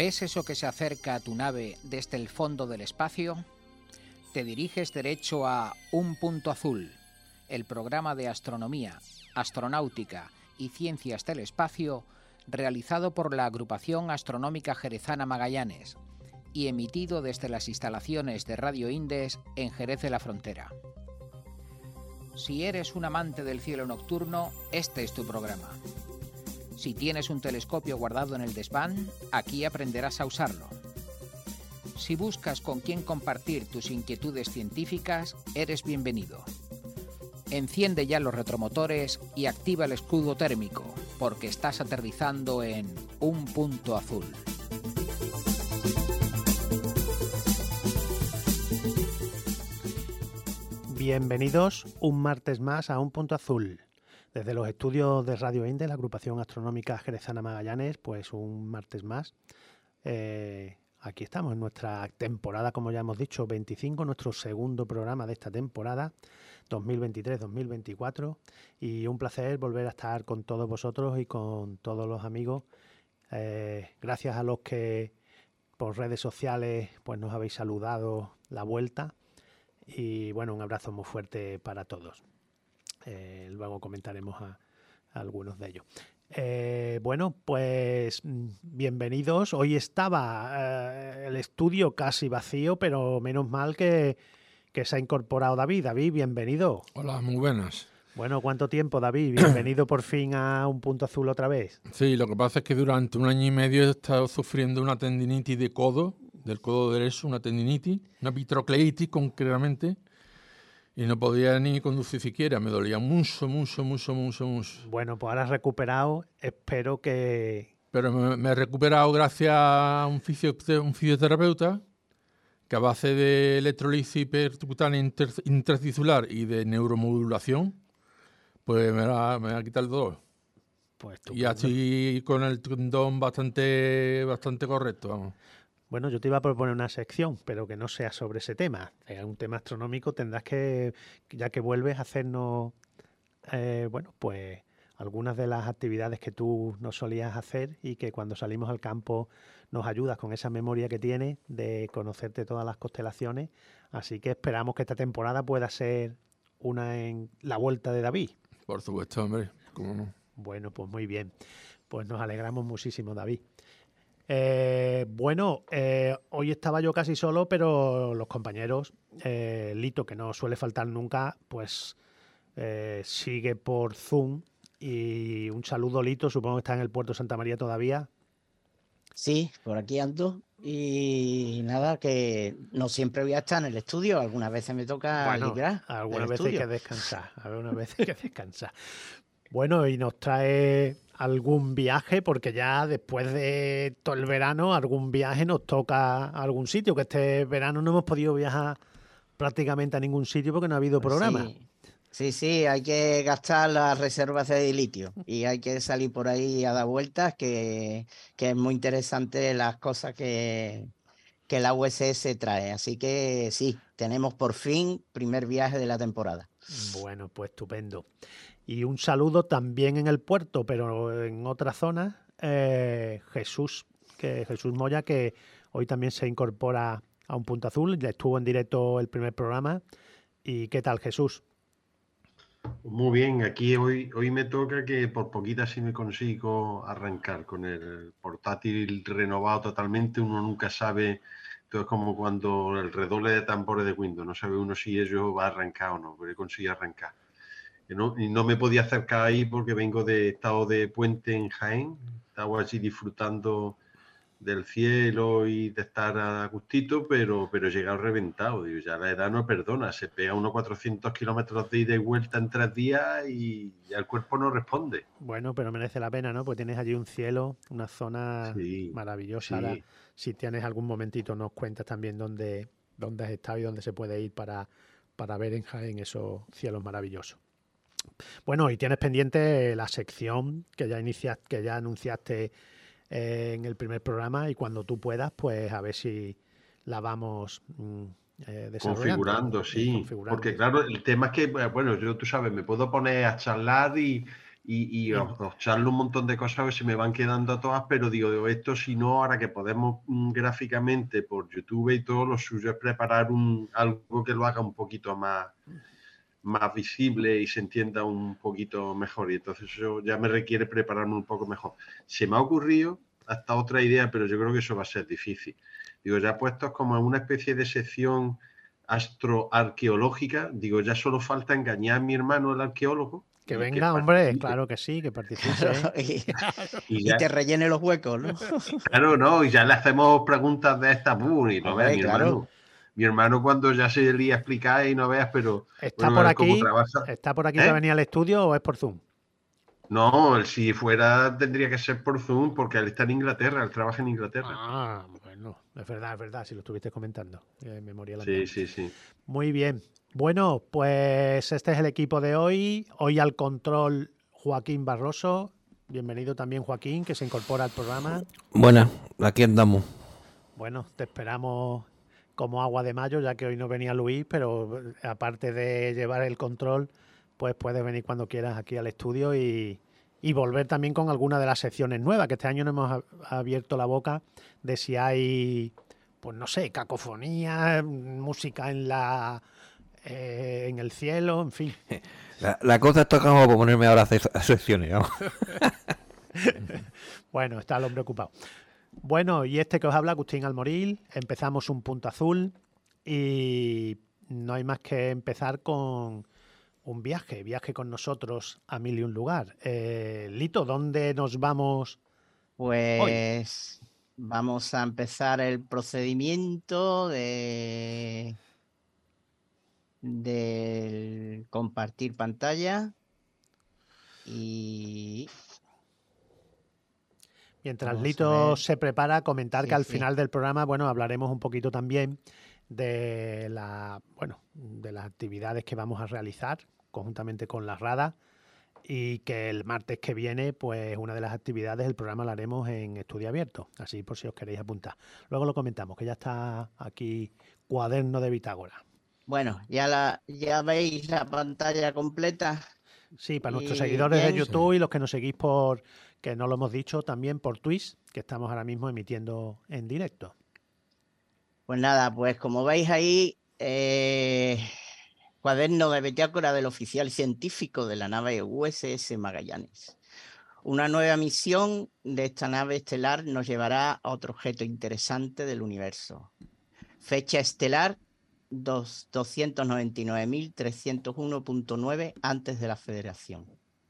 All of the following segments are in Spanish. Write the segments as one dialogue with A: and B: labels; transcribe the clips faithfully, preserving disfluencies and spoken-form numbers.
A: ¿Ves eso que se acerca a tu nave desde el fondo del espacio? Te diriges derecho a Un Punto Azul, el programa de astronomía, astronáutica y ciencias del espacio realizado por la Agrupación Astronómica Jerezana Magallanes y emitido desde las instalaciones de Radio Indes en Jerez de la Frontera. Si eres un amante del cielo nocturno, este es tu programa. Si tienes un telescopio guardado en el desván, aquí aprenderás a usarlo. Si buscas con quién compartir tus inquietudes científicas, eres bienvenido. Enciende ya los retromotores y activa el escudo térmico, porque estás aterrizando en Un Punto Azul.
B: Bienvenidos un martes más a Un Punto Azul. Desde los estudios de Radio Indes, la Agrupación Astronómica Jerezana Magallanes, pues un martes más. Eh, aquí estamos en nuestra temporada, como ya hemos dicho, veinticinco, nuestro segundo programa de esta temporada, dos mil veintitrés dos mil veinticuatro. Y un placer volver a estar con todos vosotros y con todos los amigos. Eh, gracias a los que por redes sociales pues nos habéis saludado la vuelta. Y bueno, un abrazo muy fuerte para todos. Eh, luego comentaremos a, a algunos de ellos. Eh, bueno, pues bienvenidos. Hoy estaba eh, el estudio casi vacío, pero menos mal que, que se ha incorporado David. David, bienvenido.
C: Hola, muy buenas.
B: Bueno, ¿cuánto tiempo, David? Bienvenido por fin a Un Punto Azul otra vez.
C: Sí, lo que pasa es que durante un año y medio he estado sufriendo una tendinitis de codo, del codo derecho, una tendinitis, una vitrocleitis concretamente. Y no podía ni conducir siquiera, me dolía mucho, mucho, mucho, mucho, mucho.
B: Bueno, pues ahora has recuperado, espero que...
C: Pero me, me he recuperado gracias a un, fisio, un fisioterapeuta que a base de electrolisis percutánea inter, intratissular y de neuromodulación, pues me ha, me ha quitado el dolor.
B: Pues
C: y así con el tendón bastante, bastante correcto, vamos.
B: Bueno, yo te iba a proponer una sección, pero que no sea sobre ese tema. Es un tema astronómico, tendrás que, ya que vuelves, a hacernos, eh, bueno, pues algunas de las actividades que tú nos solías hacer y que cuando salimos al campo nos ayudas con esa memoria que tienes de conocerte todas las constelaciones. Así que esperamos que esta temporada pueda ser una en la vuelta de David.
C: Por supuesto, hombre, cómo no.
B: Bueno, pues muy bien. Pues nos alegramos muchísimo, David. Eh, bueno, eh, hoy estaba yo casi solo, pero los compañeros, eh, Lito, que no suele faltar nunca, pues eh, sigue por Zoom. Y un saludo, Lito, supongo que está en el puerto de Santa María todavía.
D: Sí, por aquí ando. Y nada, que no siempre voy a estar en el estudio, algunas veces me toca
B: bueno,
D: librar.
B: Algunas veces hay que descansar, algunas veces hay que descansar. Bueno, y nos trae algún viaje, porque ya después de todo el verano, algún viaje nos toca a algún sitio, que este verano no hemos podido viajar prácticamente a ningún sitio porque no ha habido
D: Pues
B: programa.
D: Sí. sí, sí, hay que gastar las reservas de litio y hay que salir por ahí a dar vueltas, que, que es muy interesante las cosas que, que la U S S trae. Así que sí, tenemos por fin primer viaje de la temporada.
B: Bueno, pues estupendo. Y un saludo también en el puerto, pero en otra zona, eh, Jesús, que Jesús Moya, que hoy también se incorpora a Un Punto Azul, ya estuvo en directo el primer programa. ¿Y qué tal, Jesús?
E: Muy bien, aquí hoy, hoy me toca que por poquita sí me consigo arrancar con el portátil renovado totalmente, uno nunca sabe, todo es como cuando el redoble de tambores de Windows, no sabe uno si ello va a arrancar o no, pero consigue arrancar. Y no, y no me podía acercar ahí porque vengo de estado de puente en Jaén, estaba allí disfrutando del cielo y de estar a gustito, pero, pero he llegado reventado. Digo, ya la edad no perdona, se pega unos cuatrocientos kilómetros de ida y vuelta en tres días y ya el cuerpo no responde.
B: Bueno, pero merece la pena, ¿no? Porque tienes allí un cielo, una zona sí, maravillosa. Sí. Ahora, si tienes algún momentito, nos cuentas también dónde, dónde has estado y dónde se puede ir para, para ver en Jaén esos cielos maravillosos. Bueno, y tienes pendiente la sección que ya iniciaste, que ya anunciaste eh, en el primer programa, y cuando tú puedas, pues a ver si la vamos mm, eh, desarrollando.
E: Configurando, sí. Configurando. Porque claro, el tema es que, bueno, yo tú sabes, me puedo poner a charlar y, y, y os, os charlo un montón de cosas que se me van quedando todas, pero digo, digo, esto si no, ahora que podemos mm, gráficamente por YouTube y todo, lo suyo es preparar un, algo que lo haga un poquito más, más visible y se entienda un poquito mejor, y entonces eso ya me requiere prepararme un poco mejor. Se me ha ocurrido hasta otra idea, pero yo creo que eso va a ser difícil. Digo, ya puestos como en una especie de sección astroarqueológica, digo, ya solo falta engañar a mi hermano, el arqueólogo.
B: Que
E: y
B: venga,
E: que
B: hombre, claro que sí, que participe.
D: Claro, y,
E: Y
D: y
E: ya,
D: te rellene los huecos, ¿no?
E: claro, no, y ya le hacemos preguntas de estas, ¡pum! Y no veas,
D: Hombre,
E: mi
D: claro.
E: hermano. Mi hermano cuando ya se lía a explicar y no veas, pero
B: ¿Está
E: bueno,
B: por
E: él como
B: aquí?
E: trabaja.
B: ¿Está por aquí
E: ¿Eh?
B: para venir al estudio o es por Zoom?
E: No, él si fuera tendría que ser por Zoom porque él está en Inglaterra, él trabaja en Inglaterra.
B: Ah, bueno, es verdad, es verdad, si lo estuviste comentando. Eh, memoria la
E: Sí,
B: mía.
E: sí, sí.
B: Muy bien. Bueno, pues este es el equipo de hoy. Hoy al control Joaquín Barroso. Bienvenido también, Joaquín, que se incorpora al programa.
F: Buenas, aquí andamos.
B: Bueno, te esperamos como agua de mayo, ya que hoy no venía Luis, pero aparte de llevar el control, pues puedes venir cuando quieras aquí al estudio y, y volver también con alguna de las secciones nuevas, que este año no hemos a- abierto la boca de si hay, pues no sé, cacofonía, música en la eh, en el cielo, en fin.
F: La, la cosa está como para ponerme ahora a hacer secciones, vamos.
B: Bueno, está el hombre ocupado. Bueno, y este que os habla, Agustín Almoril, empezamos un punto azul y no hay más que empezar con un viaje, viaje con nosotros a mil y un lugar. Eh, Lito, ¿dónde nos vamos?
D: Pues vamos a empezar el procedimiento de, de compartir pantalla y
B: Mientras
D: Vamos a
B: Lito
D: ver.
B: se prepara, comentar
D: Sí,
B: que al
D: sí.
B: final del programa, bueno, hablaremos un poquito también de la, bueno, de las actividades que vamos a realizar conjuntamente con la RADA y que el martes que viene, pues una de las actividades del programa la haremos en estudio abierto, así por si os queréis apuntar. Luego lo comentamos, que ya está aquí cuaderno de bitácora.
D: bueno, ya la ya veis la pantalla completa.
B: Sí, para nuestros
D: Y
B: seguidores de
D: bien.
B: YouTube y los que nos seguís por, que no lo hemos dicho, también por Twitch, que estamos ahora mismo emitiendo en directo.
D: Pues nada, pues como veis ahí, eh, cuaderno de bitácora del oficial científico de la nave U S S Magallanes. Una nueva misión de esta nave estelar nos llevará a otro objeto interesante del universo. Fecha estelar doscientos noventa y nueve mil trescientos uno punto nueve antes de la Federación.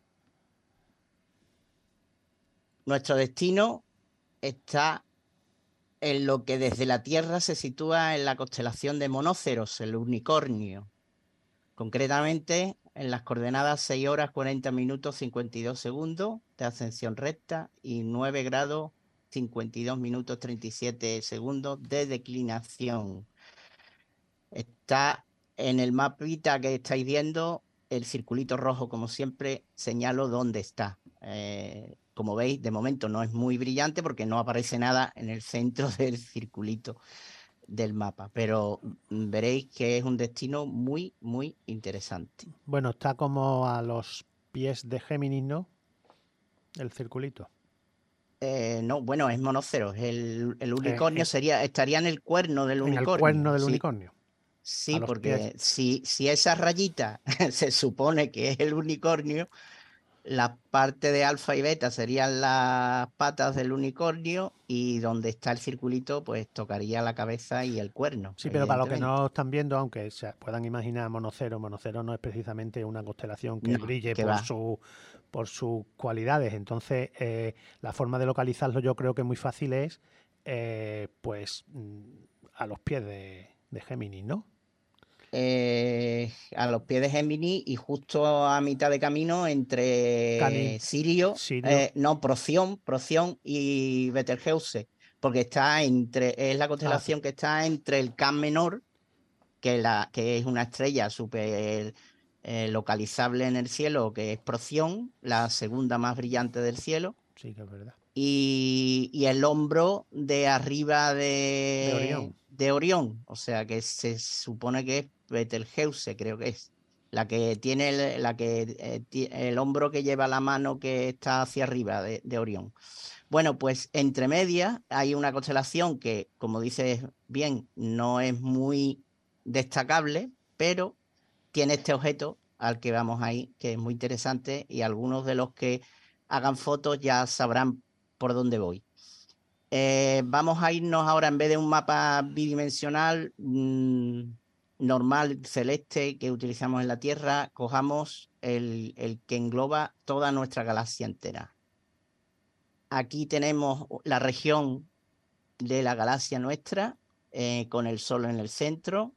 D: Nuestro destino está en lo que desde la Tierra se sitúa en la constelación de Monóceros, el unicornio. Concretamente en las coordenadas seis horas cuarenta minutos cincuenta y dos segundos de ascensión recta y nueve grados cincuenta y dos minutos treinta y siete segundos de declinación. Está en el mapita que estáis viendo, el circulito rojo, como siempre, señalo dónde está. Eh, como veis, de momento no es muy brillante porque no aparece nada en el centro del circulito del mapa, pero veréis que es un destino muy, muy interesante.
B: Bueno, está como a los pies de Géminis, ¿no? El circulito.
D: Eh, no, bueno, es Monóceros. El, el unicornio
B: eh,
D: sería, estaría en el cuerno del
B: En
D: unicornio.
B: el cuerno del
D: sí.
B: unicornio.
D: Sí,
B: a los
D: porque
B: pies.
D: si, si esa rayita se supone que es el unicornio, la parte de alfa y beta serían las patas del unicornio y donde está el circulito, pues tocaría la cabeza y el cuerno.
B: Sí, pero para los que
D: evidentemente.
B: no están viendo, aunque se puedan imaginar Monocero, Monocero no es precisamente una constelación que
D: No,
B: brille
D: que
B: por,
D: va.
B: su, por sus cualidades. Entonces, eh, la forma de localizarlo yo creo que muy fácil es, eh, pues, mm, a los pies de, de Géminis, ¿no?
D: Eh, a los pies de Géminis y justo a mitad de camino entre
B: Cani-
D: Sirio,
B: Sirio.
D: eh, no, Proción, Proción y Betelgeuse, porque está entre, es la constelación
B: Ah.
D: que está entre el Can Menor, que, la, que es una estrella súper eh, localizable en el cielo, que es Proción, la segunda más brillante del cielo.
B: Sí, que es verdad.
D: Y, y el hombro de arriba de,
B: De Orión.
D: de Orión, o sea que se supone que es Betelgeuse, creo que es. la que tiene el, la que, eh, el hombro que lleva la mano que está hacia arriba de, de Orión. Bueno, pues entre medias hay una constelación que, como dices bien, no es muy destacable, pero tiene este objeto al que vamos ahí, que es muy interesante, y algunos de los que hagan fotos ya sabrán por dónde voy. Eh, vamos a irnos ahora, en vez de un mapa bidimensional mmm, normal, celeste, que utilizamos en la Tierra, cojamos el, el que engloba toda nuestra galaxia entera. Aquí tenemos la región de la galaxia nuestra, eh, con el Sol en el centro,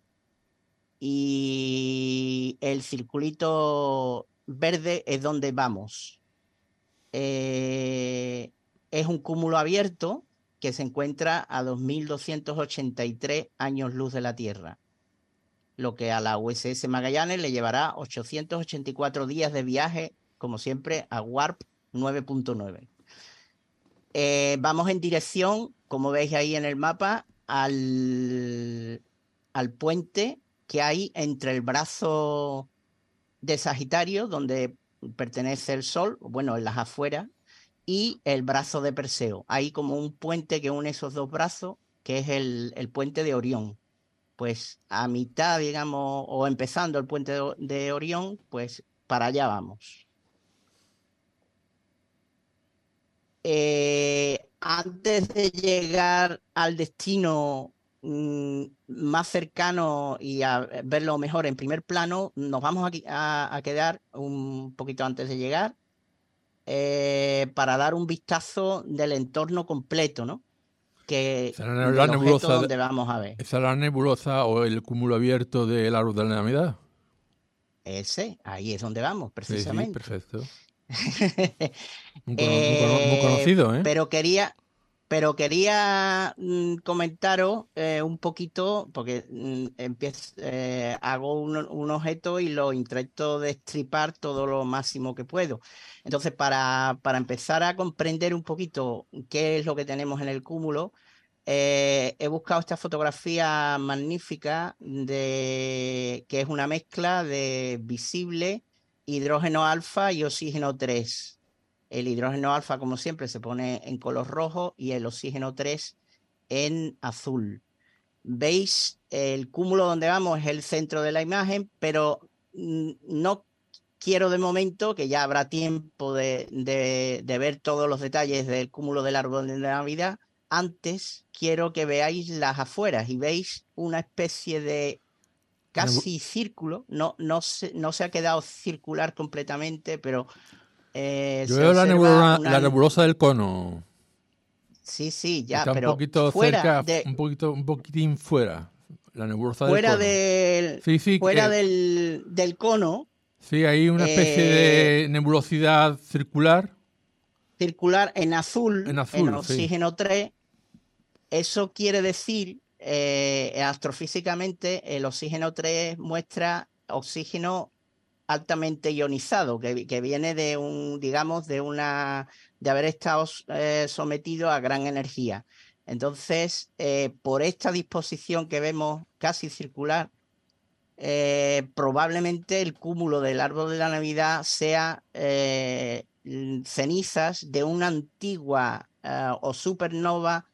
D: y el circulito verde es donde vamos. Eh, es un cúmulo abierto que se encuentra a dos mil doscientos ochenta y tres años luz de la Tierra, lo que a la U S S Magallanes le llevará ochocientos ochenta y cuatro días de viaje, como siempre, a Warp nueve punto nueve. Eh, vamos en dirección, como veis ahí en el mapa, al, al puente que hay entre el brazo de Sagitario, donde pertenece el Sol, bueno, en las afueras, y el brazo de Perseo. Hay como un puente que une esos dos brazos, que es el, el puente de Orión. Pues a mitad, digamos, o empezando el puente de, de Orión, pues para allá vamos. Eh, antes de llegar al destino mmm, más cercano y a verlo mejor en primer plano, nos vamos a, a, a quedar un poquito antes de llegar eh, para dar un vistazo del entorno completo, ¿no? Que
C: esa es la nebulosa
D: donde vamos a ver.
C: ¿Esa es la nebulosa o el cúmulo abierto del árbol de la Navidad?
D: Ese, ahí es donde vamos, precisamente.
C: Sí, sí, perfecto. Muy, cono eh, muy conocido, ¿eh?
D: Pero quería, pero quería mmm, comentaros eh, un poquito, porque mmm, empiezo, eh, hago un, un objeto y lo intento destripar todo lo máximo que puedo. Entonces, para, para empezar a comprender un poquito qué es lo que tenemos en el cúmulo, eh, he buscado esta fotografía magnífica de que es una mezcla de visible, hidrógeno alfa y oxígeno tres. El hidrógeno alfa, como siempre, se pone en color rojo y el oxígeno tres en azul. ¿Veis? El cúmulo donde vamos es el centro de la imagen, pero no quiero de momento, que ya habrá tiempo de, de, de ver todos los detalles del cúmulo del árbol de Navidad. Antes quiero que veáis las afueras y veis una especie de casi círculo. No, no, se, no se ha quedado circular completamente, pero... Eh,
C: Yo veo la nebulosa, una... la nebulosa del cono.
D: Sí, sí, ya,
C: está
D: pero
C: un poquito
D: fuera
C: cerca,
D: de...
C: un poquito, un poquitín fuera. La nebulosa
D: fuera
C: del cono.
D: Del...
C: Sí, sí,
D: fuera
C: eh...
D: del, del cono.
C: Sí, hay una especie eh... de nebulosidad circular.
D: Circular en azul,
C: en, azul,
D: en oxígeno sí. tres. Eso quiere decir, eh, astrofísicamente, el oxígeno tres muestra oxígeno altamente ionizado, que, que viene de un, digamos, de una, de haber estado eh, sometido a gran energía. Entonces, eh, por esta disposición que vemos casi circular, eh, probablemente el cúmulo del árbol de la Navidad sea eh, cenizas de una antigua eh, o supernova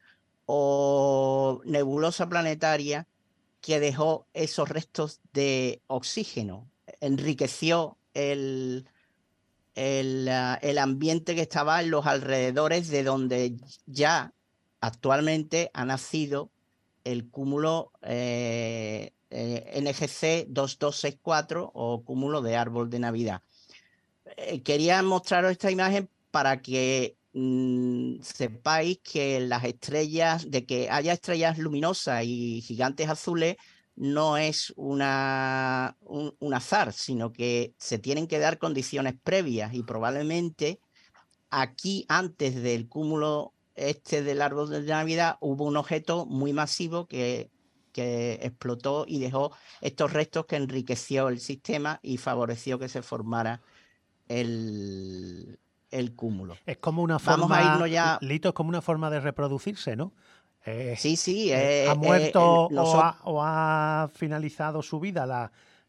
D: o nebulosa planetaria que dejó esos restos de oxígeno. Enriqueció el, el, uh, el ambiente que estaba en los alrededores de donde ya actualmente ha nacido el cúmulo eh, eh, N G C dos dos seis cuatro o cúmulo de árbol de Navidad. Eh, quería mostraros esta imagen para que mmm, sepáis que las estrellas, de que haya estrellas luminosas y gigantes azules, no es una, un, un azar, sino que se tienen que dar condiciones previas y probablemente aquí, antes del cúmulo este del árbol de Navidad, hubo un objeto muy masivo que, que explotó y dejó estos restos que enriqueció el sistema y favoreció que se formara el, el cúmulo.
B: Es como una forma, Vamos a irnos ya... Lito, es como una forma de reproducirse, ¿no? Eh,
D: sí, sí.
B: Eh,
D: eh,
B: ¿Ha muerto
D: eh,
B: o, ha, o ha finalizado su vida la,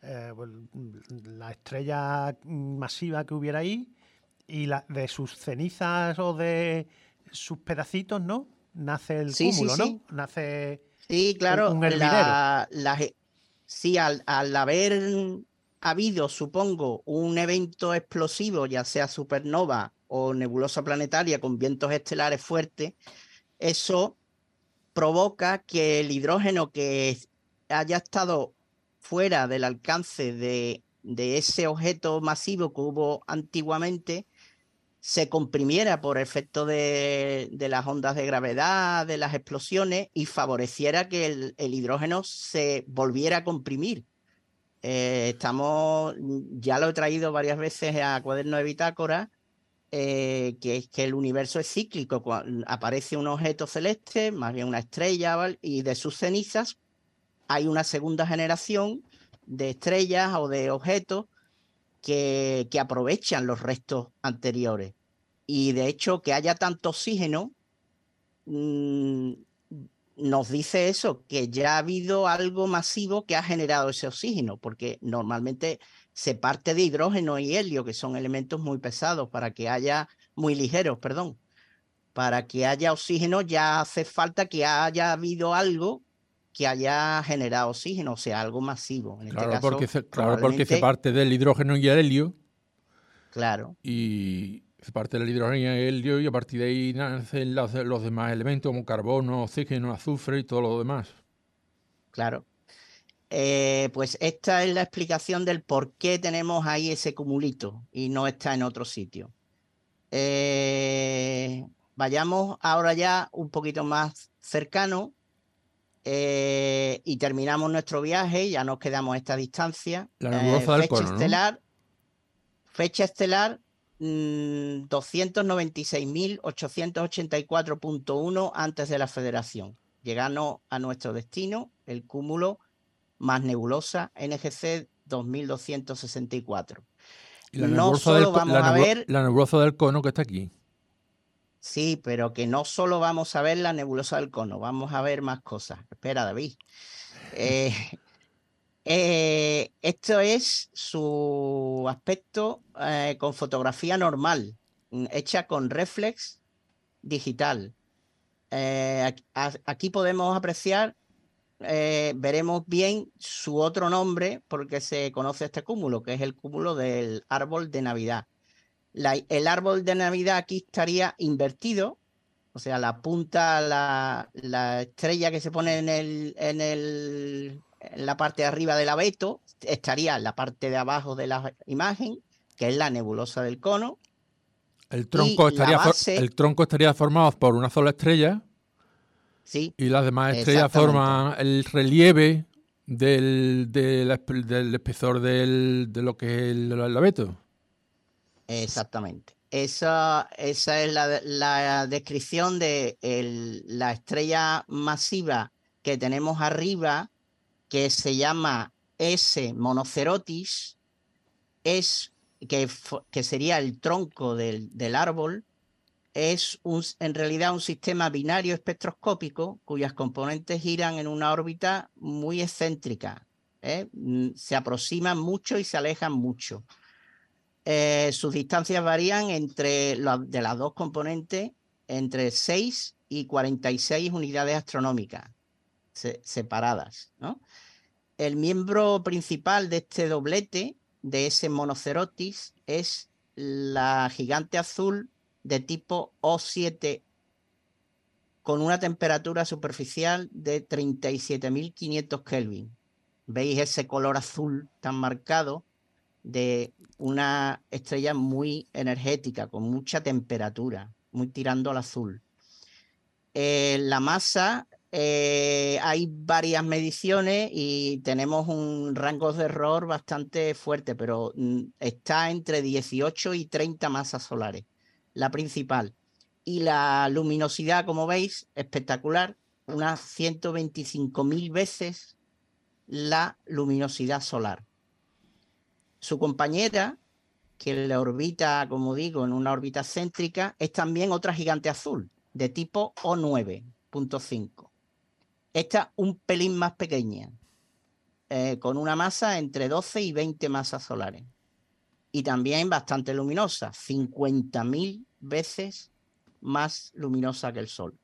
B: eh, la estrella masiva que hubiera ahí y la, de sus cenizas o de sus pedacitos, ¿no? Nace el
D: Sí,
B: cúmulo,
D: sí, sí.
B: ¿no? Nace
D: Sí, claro,
B: un, un hervidero.
D: la, la, sí, al, al haber habido, supongo, un evento explosivo, ya sea supernova o nebulosa planetaria con vientos estelares fuertes, eso provoca que el hidrógeno que haya estado fuera del alcance de, de ese objeto masivo que hubo antiguamente se comprimiera por efecto de, de las ondas de gravedad, de las explosiones, y favoreciera que el, el hidrógeno se volviera a comprimir. Eh, estamos, ya lo he traído varias veces a Cuaderno de Bitácora, eh, que es que el universo es cíclico. Cuando aparece un objeto celeste, más bien una estrella, ¿vale? Y de sus cenizas hay una segunda generación de estrellas o de objetos que, que aprovechan los restos anteriores. Y de hecho, que haya tanto oxígeno mmm, nos dice eso, que ya ha habido algo masivo que ha generado ese oxígeno, porque normalmente se parte de hidrógeno y helio, que son elementos muy pesados, para que haya, muy ligeros, perdón, para que haya oxígeno ya hace falta que haya habido algo que haya generado oxígeno, o sea, algo masivo. En
C: Claro,
D: este caso,
C: porque se, claro, porque se
D: probablemente,
C: parte del hidrógeno y el helio,
D: claro,
C: y se parte del hidrógeno y el helio, y a partir de ahí nacen los, los demás elementos como carbono, oxígeno, azufre y todo lo demás.
D: claro. Eh, pues esta es la explicación del por qué tenemos ahí ese cumulito y no está en otro sitio. Eh, vayamos ahora ya un poquito más cercano eh, y terminamos nuestro viaje, ya nos quedamos a esta distancia.
C: La
D: Eh,
C: nebulosa del
D: fecha
C: cono, ¿no?
D: estelar, fecha estelar mmm, doscientos noventa y seis mil ochocientos ochenta y cuatro punto uno antes de la Federación. Llegando a nuestro destino, el cúmulo más nebulosa N G C dos mil doscientos sesenta y cuatro.
C: Y la
D: No
C: nebulosa, del,
D: solo vamos
C: la,
D: a
C: nebulo,
D: ver...
C: la nebulosa del cono que está aquí.
D: Sí, pero que no solo vamos a ver la nebulosa del cono, vamos a ver más cosas. Espera, David. Eh, eh, esto es su aspecto eh, con fotografía normal, hecha con reflex digital. Eh, aquí podemos apreciar, eh, veremos bien su otro nombre porque se conoce este cúmulo, que es el cúmulo del árbol de Navidad. La, el árbol de Navidad aquí estaría invertido, o sea, la punta, la, la estrella que se pone en, el, en, el, en la parte de arriba del abeto, estaría en la parte de abajo de la imagen, que es la nebulosa del cono.
C: El tronco,
D: y la
C: estaría,
D: base,
C: el tronco estaría formado por una sola estrella.
D: Sí,
C: y las demás estrellas forman el relieve del, del, del espesor del, de lo que es el, el abeto.
D: Exactamente. Esa, esa es la, la descripción de el, la estrella masiva que tenemos arriba, que se llama S monocerotis, es, que, que sería el tronco del, del árbol. Es un, en realidad un sistema binario espectroscópico cuyas componentes giran en una órbita muy excéntrica. ¿eh? Se aproximan mucho y se alejan mucho. Eh, sus distancias varían entre la, de las dos componentes entre seis y cuarenta y seis unidades astronómicas se, separadas, ¿no? El miembro principal de este doblete, de ese monocerotis, es la gigante azul de tipo O siete con una temperatura superficial de treinta y siete mil quinientos Kelvin. ¿Veis ese color azul tan marcado de una estrella muy energética, con mucha temperatura, muy tirando al azul? Eh, la masa, eh, hay varias mediciones y tenemos un rango de error bastante fuerte, pero mm, está entre dieciocho y treinta masas solares, la principal. Y la luminosidad, como veis, espectacular, unas ciento veinticinco mil veces la luminosidad solar. Su compañera, que le orbita, como digo, en una órbita céntrica, es también otra gigante azul, de tipo O nueve punto cinco. Esta un pelín más pequeña. eh, con una masa entre doce y veinte masas solares. Y también bastante luminosa, cincuenta mil veces más luminosa que el Sol.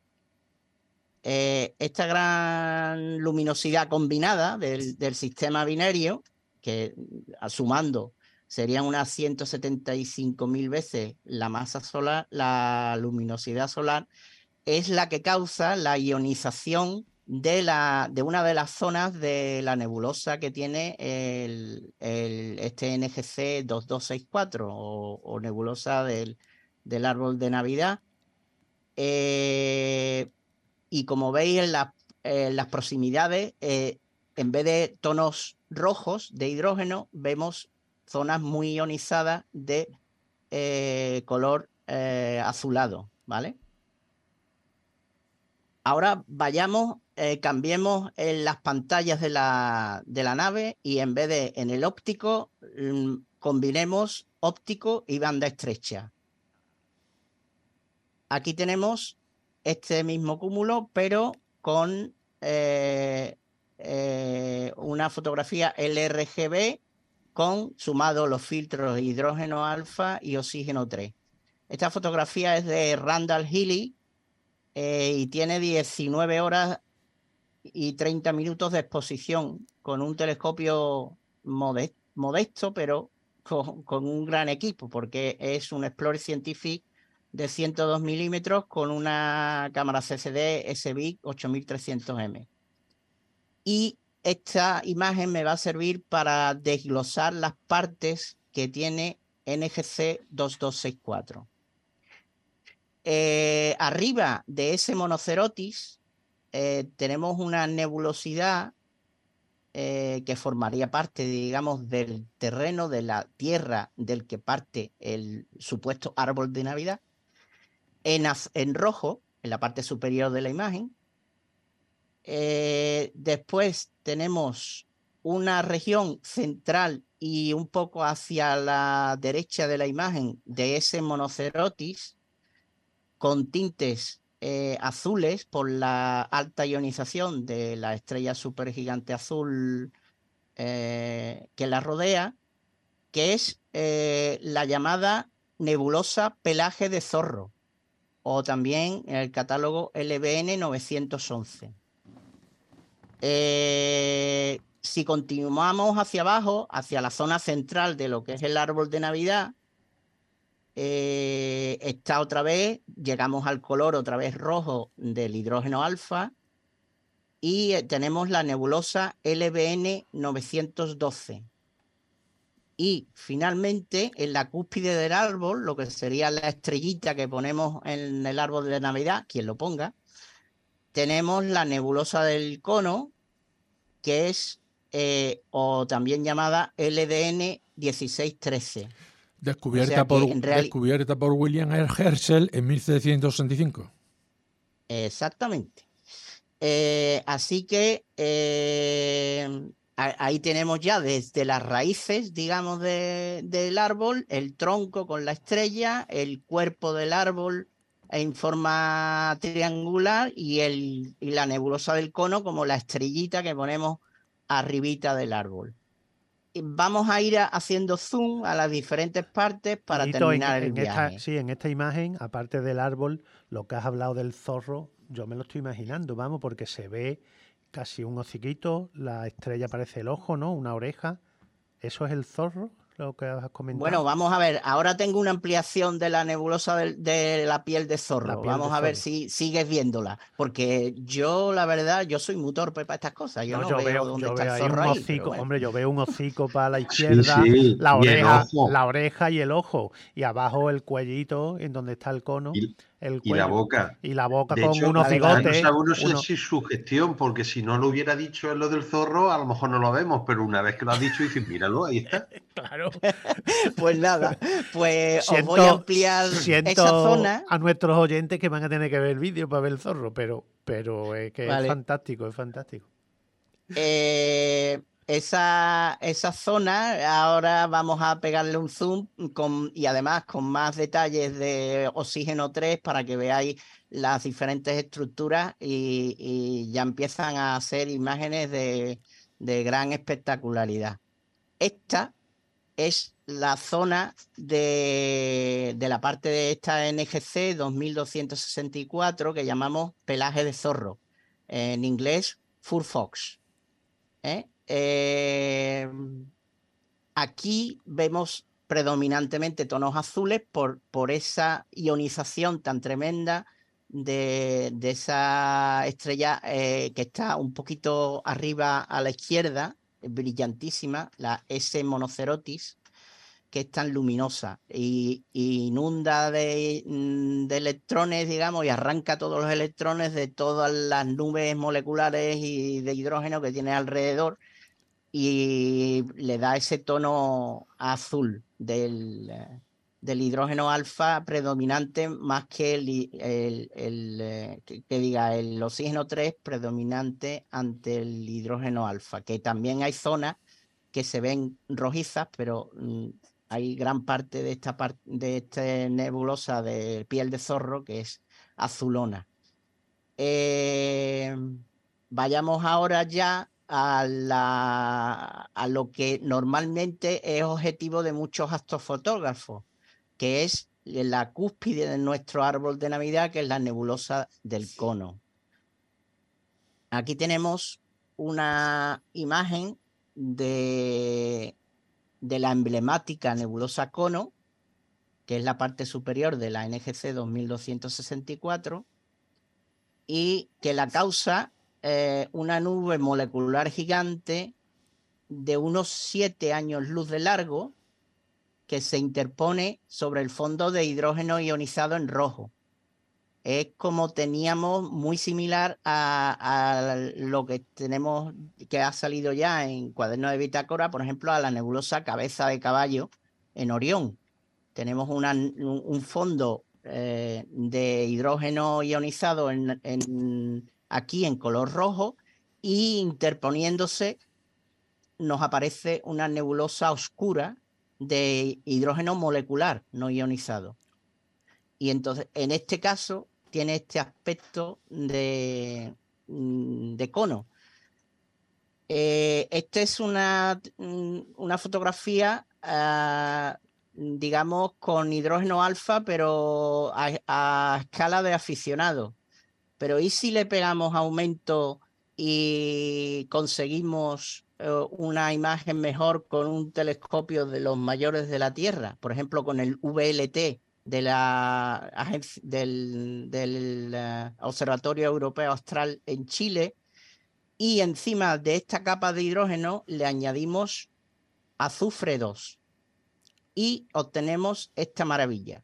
D: Eh, esta gran luminosidad combinada del, del sistema binario, que sumando serían unas ciento setenta y cinco mil veces la masa solar, la luminosidad solar, es la que causa la ionización de, la, de una de las zonas de la nebulosa que tiene el, el, este N G C dos dos seis cuatro o, o nebulosa del, del árbol de Navidad. Eh, y como veis en, la, en las proximidades, eh, en vez de tonos rojos de hidrógeno, vemos zonas muy ionizadas de eh, color eh, azulado, ¿vale? Ahora vayamos, eh, cambiemos en las pantallas de la, de la nave y en vez de en el óptico, mmm, combinemos óptico y banda estrecha. Aquí tenemos este mismo cúmulo, pero con eh, eh, una fotografía L R G B con sumado los filtros de hidrógeno alfa y oxígeno tres. Esta fotografía es de Randall Healy eh, y tiene diecinueve horas y treinta minutos de exposición con un telescopio modest, modesto, pero con, con un gran equipo, porque es un Explorer Scientific de ciento dos milímetros con una cámara C C D S B I C ocho mil trescientos M. Y esta imagen me va a servir para desglosar las partes que tiene N G C dos dos seis cuatro. Eh, arriba de ese monocerotis eh, tenemos una nebulosidad eh, que formaría parte, digamos, del terreno de la tierra del que parte el supuesto árbol de Navidad. En, en rojo, en la parte superior de la imagen. Eh, después tenemos una región central y un poco hacia la derecha de la imagen de ese monocerotis con tintes eh, azules por la alta ionización de la estrella supergigante azul eh, que la rodea, que es eh, la llamada nebulosa pelaje de zorro, o también en el catálogo L B N novecientos once. Eh, si continuamos hacia abajo, hacia la zona central de lo que es el árbol de Navidad, eh, está otra vez, llegamos al color otra vez rojo del hidrógeno alfa y eh, tenemos la nebulosa L B N novecientos doce. Y finalmente, en la cúspide del árbol, lo que sería la estrellita que ponemos en el árbol de Navidad, quien lo ponga, tenemos la nebulosa del cono, que es, eh, o también llamada L D N dieciséis trece.
C: Descubierta,
D: o sea
C: por,
D: real...
C: descubierta por William Herschel en mil setecientos sesenta y cinco.
D: Exactamente. Eh, así que... Eh, ahí tenemos ya desde las raíces, digamos, de, del árbol, el tronco con la estrella, el cuerpo del árbol en forma triangular y, el, y la nebulosa del cono como la estrellita que ponemos arribita del árbol. Y vamos a ir haciendo zoom a las diferentes partes para
B: Nito,
D: terminar
B: en,
D: el
B: en
D: viaje.
B: Esta, sí, en esta imagen, aparte del árbol, lo que has hablado del zorro, yo me lo estoy imaginando, vamos, porque se ve casi un hociquito, la estrella parece el ojo, ¿no? Una oreja. ¿Eso es el zorro, lo que has comentado?
D: Bueno, vamos a ver. Ahora tengo una ampliación de la nebulosa de, de la piel de zorro.
B: Piel
D: vamos
B: de
D: a ver
B: zorro.
D: si sigues viéndola. Porque yo, la verdad, yo soy muy torpe para estas cosas. Yo no, no yo veo, veo dónde yo está veo el zorro
B: ahí. Un
D: ahí,
B: hocico,
D: bueno.
B: Hombre, yo veo un hocico para la izquierda,
E: sí, sí.
B: La, oreja,
E: y
B: la oreja y el ojo. Y abajo el cuellito, en donde está el cono.
E: Y,
B: el
E: y la boca.
B: Y la boca
E: de
B: con
E: hecho,
B: unos cigotes.
E: No, no sé
B: uno...
E: si es su gestión, porque si no lo hubiera dicho en lo del zorro, a lo mejor no lo vemos, pero una vez que lo has dicho, dices, míralo, ahí está.
B: Claro.
D: Pues nada, pues
B: siento,
D: os voy a ampliar
B: siento
D: esa zona.
B: A nuestros oyentes que van a tener que ver el vídeo para ver el zorro, pero, pero es que vale. es fantástico, es fantástico.
D: Eh... Esa, esa zona ahora vamos a pegarle un zoom con, y además con más detalles de oxígeno tres para que veáis las diferentes estructuras y, y ya empiezan a hacer imágenes de, de gran espectacularidad. Esta es la zona de, de la parte de esta N G C dos mil doscientos sesenta y cuatro que llamamos pelaje de zorro, en inglés fur fox. ¿eh? Eh, aquí vemos predominantemente tonos azules por, por esa ionización tan tremenda de, de esa estrella eh, que está un poquito arriba a la izquierda, brillantísima, la S Monocerotis, que es tan luminosa y, y inunda de, de electrones, digamos, y arranca todos los electrones de todas las nubes moleculares y de hidrógeno que tiene alrededor y le da ese tono azul del, del hidrógeno alfa predominante más que el, el, el que, que diga el oxígeno tres predominante ante el hidrógeno alfa, que también hay zonas que se ven rojizas, pero mm, hay gran parte de esta, parte, de esta nebulosa de piel de zorro que es azulona. Eh, vayamos ahora ya a, la, a lo que normalmente es objetivo de muchos astrofotógrafos, que es la cúspide de nuestro árbol de Navidad, que es la nebulosa del Cono. Aquí tenemos una imagen de, de la emblemática nebulosa Cono, que es la parte superior de la N G C dos mil doscientos sesenta y cuatro, y que la causa eh, una nube molecular gigante de unos siete años luz de largo que se interpone sobre el fondo de hidrógeno ionizado en rojo. Es como teníamos, muy similar a, a lo que tenemos, que ha salido ya en cuadernos de bitácora, por ejemplo, a la nebulosa Cabeza de Caballo en Orión. Tenemos una, un fondo eh, de hidrógeno ionizado en, en, aquí en color rojo, y interponiéndose nos aparece una nebulosa oscura de hidrógeno molecular no ionizado. Y entonces, en este caso, tiene este aspecto de, de cono. Eh, esta es una, una fotografía, uh, digamos, con hidrógeno alfa, pero a, a escala de aficionado. Pero ¿y si le pegamos aumento y conseguimos uh, una imagen mejor con un telescopio de los mayores de la Tierra? Por ejemplo, con el V L T de la, del, del uh, Observatorio Europeo Austral en Chile, y encima de esta capa de hidrógeno le añadimos azufre dos y obtenemos esta maravilla.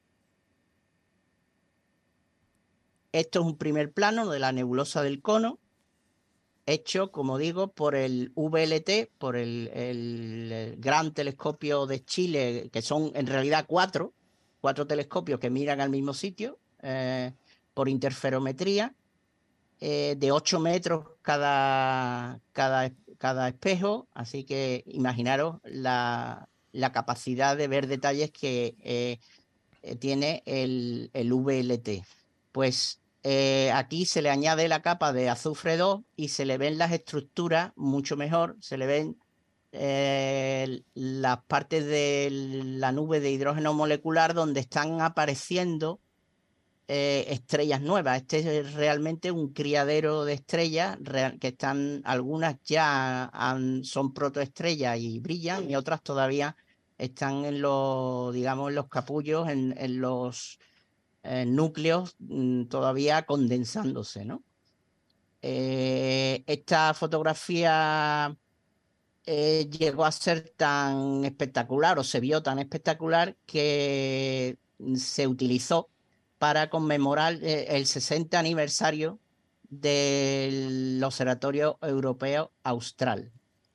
D: Esto es un primer plano de la nebulosa del Cono, hecho, como digo, por el V L T, por el, el, el Gran Telescopio de Chile, que son en realidad cuatro, cuatro telescopios que miran al mismo sitio, eh, por interferometría, eh, de ocho metros cada, cada, cada espejo, así que imaginaros la, la capacidad de ver detalles que eh, tiene el, el V L T. Pues eh, aquí se le añade la capa de azufre dos y se le ven las estructuras mucho mejor, se le ven eh, las partes de la nube de hidrógeno molecular donde están apareciendo eh, estrellas nuevas. Este es realmente un criadero de estrellas real, que están, algunas ya han, son protoestrellas y brillan, y otras todavía están en los, digamos, en los capullos, en, en los eh, núcleos mmm, todavía condensándose, ¿no? Eh, esta fotografía eh, llegó a ser tan espectacular, o se vio tan espectacular, que se utilizó para conmemorar eh, el sesenta aniversario del Observatorio Europeo Austral.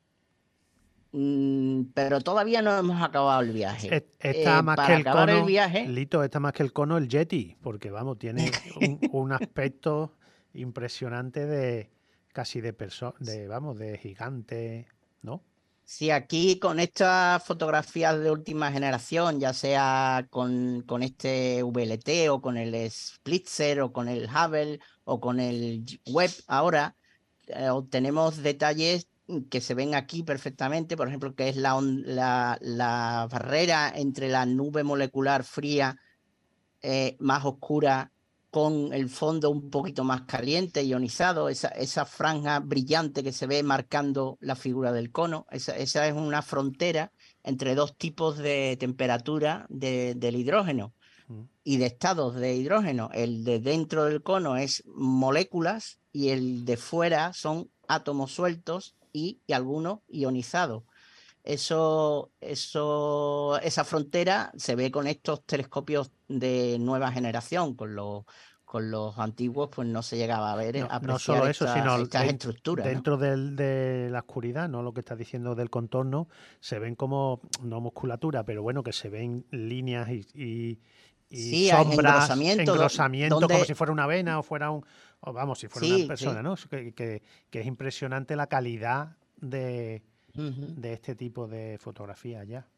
D: Mm, pero todavía no hemos acabado el viaje.
B: Está
D: eh,
B: más
D: para
B: que el
D: acabar
B: cono,
D: el viaje...
B: Lito, está más que el cono el Yeti, porque vamos, tiene un, un aspecto impresionante de casi de persona, de vamos, de gigante, ¿no?
D: Sí, aquí con estas fotografías de última generación, ya sea con, con este V L T o con el Spitzer o con el Hubble o con el Webb ahora, eh, obtenemos detalles que se ven aquí perfectamente, por ejemplo, que es la, la, la barrera entre la nube molecular fría eh, más oscura con el fondo un poquito más caliente, ionizado, esa, esa franja brillante que se ve marcando la figura del cono. Esa, esa es una frontera entre dos tipos de temperatura de, del hidrógeno y de estados de hidrógeno. El de dentro del cono es moléculas y el de fuera son átomos sueltos y, y algunos ionizados. Eso, eso, esa frontera se ve con estos telescopios de nueva generación, con los, con los antiguos pues no se llegaba a ver,
B: No,
D: apreciar
B: no solo eso,
D: esta,
B: sino
D: estas
B: den-
D: estructuras, ¿no?
B: dentro del- de la oscuridad, no lo que estás diciendo del contorno, se ven como, no musculatura, pero bueno, que se ven líneas y, y- y
D: Sí, hay
B: sombras,
D: engrosamiento, do-
B: engrosamientos, como si
D: donde
B: fuera una vena o fuera un, o vamos, si fuera una
D: sí,
B: persona,
D: sí.
B: ¿no? Que, que- que es impresionante la calidad de,
D: Ujú.
B: de este tipo de fotografía ya.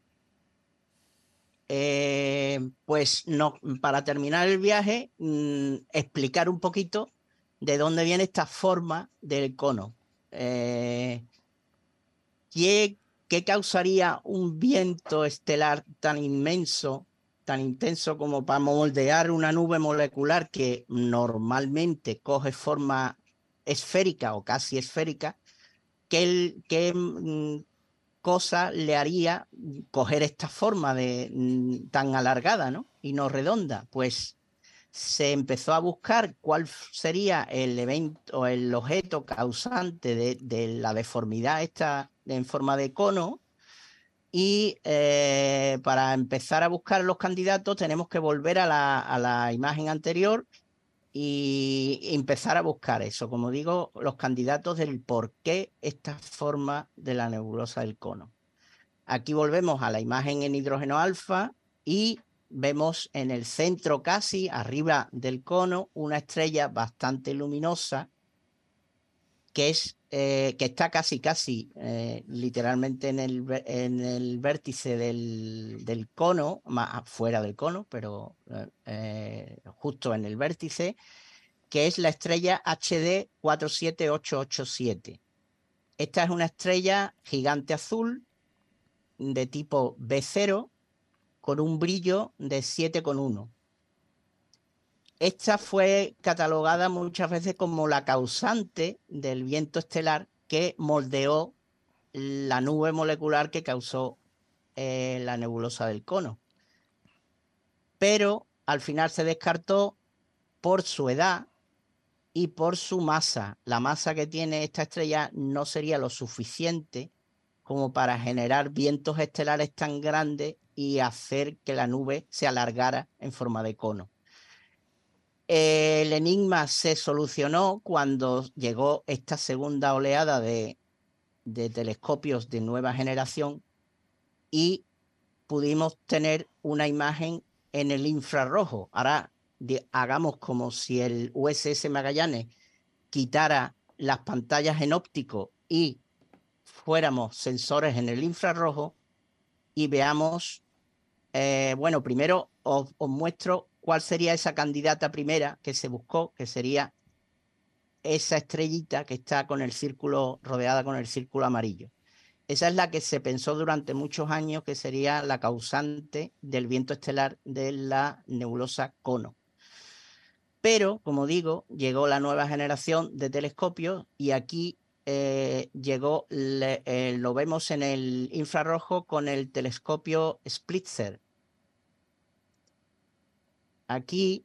D: Eh, pues no, para terminar el viaje, mmm, explicar un poquito de dónde viene esta forma del cono. Eh, ¿qué, qué causaría un viento estelar tan inmenso, tan intenso como para moldear una nube molecular que normalmente coge forma esférica o casi esférica? ¿Qué, el- qué mm, cosa le haría coger esta forma de mm, tan alargada, ¿no? Y no redonda? Pues se empezó a buscar cuál sería el evento o el objeto causante de, de la deformidad esta en forma de cono. Y eh, para empezar a buscar los candidatos tenemos que volver a la, a la imagen anterior y empezar a buscar eso, como digo, los candidatos del por qué esta forma de la nebulosa del cono. Aquí volvemos a la imagen en hidrógeno alfa y vemos en el centro, casi arriba del cono, una estrella bastante luminosa que, es, eh, que está casi, casi eh, literalmente en el, en el vértice del, del cono, más fuera del cono, pero eh, justo en el vértice, que es la estrella H D cuatro siete ocho ocho siete. Esta es una estrella gigante azul de tipo B cero con un brillo de siete coma uno. Esta fue catalogada muchas veces como la causante del viento estelar que moldeó la nube molecular que causó eh, la nebulosa del cono. Pero al final se descartó por su edad y por su masa. La masa que tiene esta estrella no sería lo suficiente como para generar vientos estelares tan grandes y hacer que la nube se alargara en forma de cono. El enigma se solucionó cuando llegó esta segunda oleada de, de telescopios de nueva generación y pudimos tener una imagen en el infrarrojo. Ahora de, hagamos como si el U S S Magallanes quitara las pantallas en óptico y fuéramos sensores en el infrarrojo y veamos, eh, bueno, primero os, os muestro cuál sería esa candidata primera que se buscó, que sería esa estrellita que está con el círculo, rodeada con el círculo amarillo. Esa es la que se pensó durante muchos años que sería la causante del viento estelar de la nebulosa Cono. Pero, como digo, llegó la nueva generación de telescopios y aquí eh, llegó, le, eh, lo vemos en el infrarrojo con el telescopio Spitzer. Aquí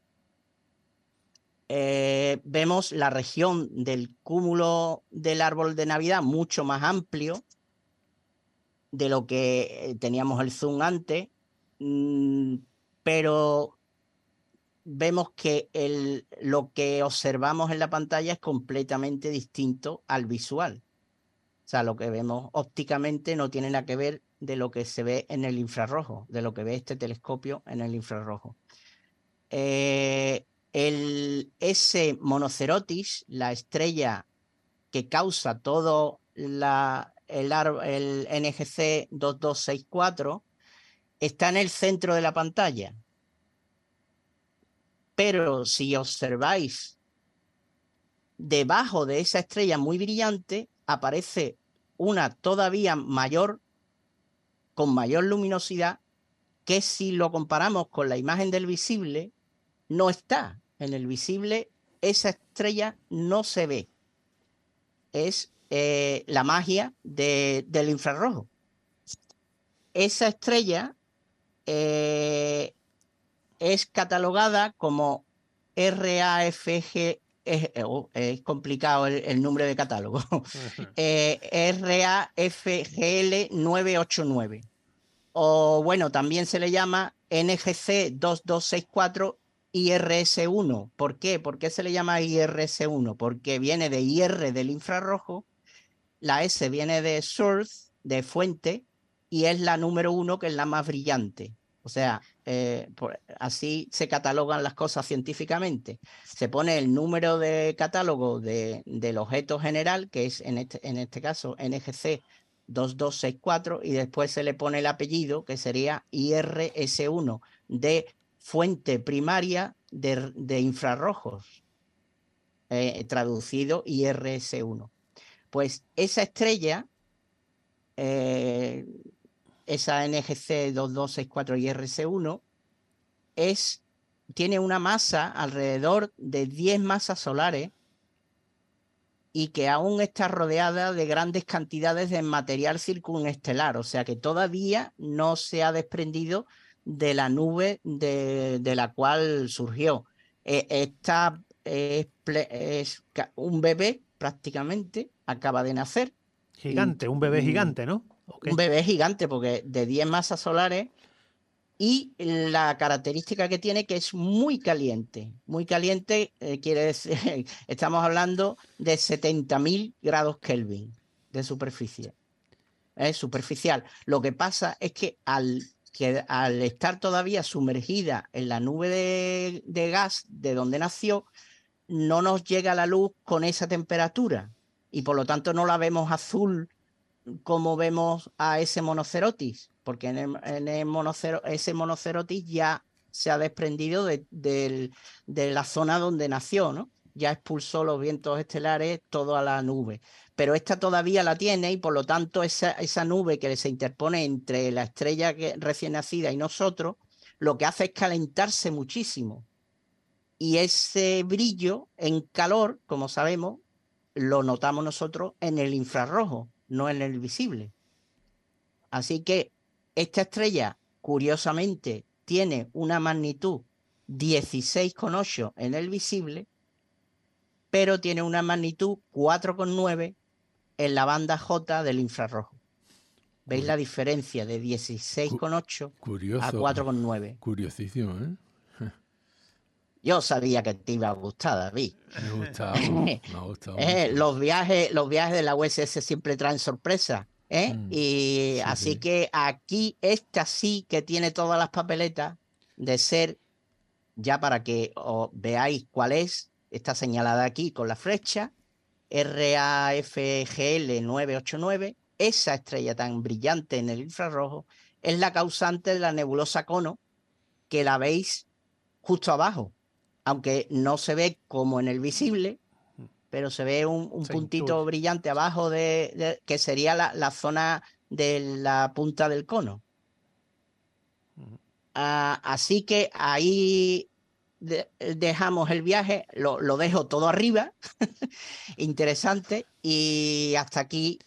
D: eh, vemos la región del cúmulo del árbol de Navidad mucho más amplio de lo que teníamos el zoom antes, mmm, pero vemos que el, lo que observamos en la pantalla es completamente distinto al visual. O sea, lo que vemos ópticamente no tiene nada que ver de lo que se ve en el infrarrojo, de lo que ve este telescopio en el infrarrojo. Eh, el S Monocerotis, la estrella que causa todo la, el, el N G C dos dos seis cuatro, está en el centro de la pantalla. Pero si observáis debajo de esa estrella muy brillante, aparece una todavía mayor, con mayor luminosidad, que si lo comparamos con la imagen del visible, no está. En el visible esa estrella no se ve. Es eh, la magia de, del infrarrojo. Esa estrella eh, es catalogada como R A F G, es, es complicado el, el nombre de catálogo, eh, R A F G L nueve ocho nueve, o bueno, también se le llama N G C dos dos seis cuatro I R S uno. ¿Por qué? ¿Por qué se le llama I R S uno? Porque viene de I R del infrarrojo, la S viene de source, de fuente, y es la número uno, que es la más brillante. O sea, eh, por, así se catalogan las cosas científicamente. Se pone el número de catálogo de, del objeto general, que es en este, en este caso N G C dos dos seis cuatro, y después se le pone el apellido, que sería I R S uno, de fuente primaria de, de infrarrojos, eh, traducido I R S uno. Pues esa estrella, eh, esa N G C dos dos seis cuatro I R S uno, es, tiene una masa alrededor de diez masas solares y que aún está rodeada de grandes cantidades de material circunestelar, o sea que todavía no se ha desprendido de la nube de, de la cual surgió. Eh, esta es, es un bebé prácticamente, acaba de nacer.
B: Gigante, un bebé gigante, ¿no?
D: Okay. Un bebé gigante, porque de diez masas solares, y la característica que tiene, que es muy caliente. Muy caliente eh, quiere decir, estamos hablando de setenta mil grados Kelvin de superficie. Es superficial. Lo que pasa es que al, que al estar todavía sumergida en la nube de, de gas de donde nació, no nos llega la luz con esa temperatura y por lo tanto no la vemos azul como vemos a ese monocerotis, porque en, el, en el monocero, ese monocerotis ya se ha desprendido de, de, de la zona donde nació, ¿no? Ya expulsó los vientos estelares todo a la nube, pero esta todavía la tiene y por lo tanto esa, esa nube que se interpone entre la estrella que, recién nacida y nosotros, lo que hace es calentarse muchísimo. Y ese brillo en calor, como sabemos, lo notamos nosotros en el infrarrojo, no en el visible. Así que esta estrella, curiosamente, tiene una magnitud dieciséis coma ocho en el visible, pero tiene una magnitud cuatro coma nueve en la banda J del infrarrojo. ¿Veis Curi la diferencia de dieciséis coma ocho a cuatro coma nueve?
C: Curiosísimo, ¿eh?
D: Yo sabía que te iba a gustar, David.
C: Me ha gustado, me ha gustado
D: eh, los, viajes, los viajes de la U S S siempre traen sorpresas. ¿eh? Mm, y sí, así sí. que aquí esta sí que tiene todas las papeletas de ser, ya para que os veáis cuál es, está señalada aquí con la flecha, R A F G L nueve ocho nueve. Esa estrella tan brillante en el infrarrojo es la causante de la nebulosa Cono, que la veis justo abajo. Aunque no se ve como en el visible, pero se ve un, un puntito brillante abajo de, de que sería la, la zona de la punta del cono. Uh, así que ahí de, dejamos el viaje, lo, lo dejo todo arriba, interesante, y hasta aquí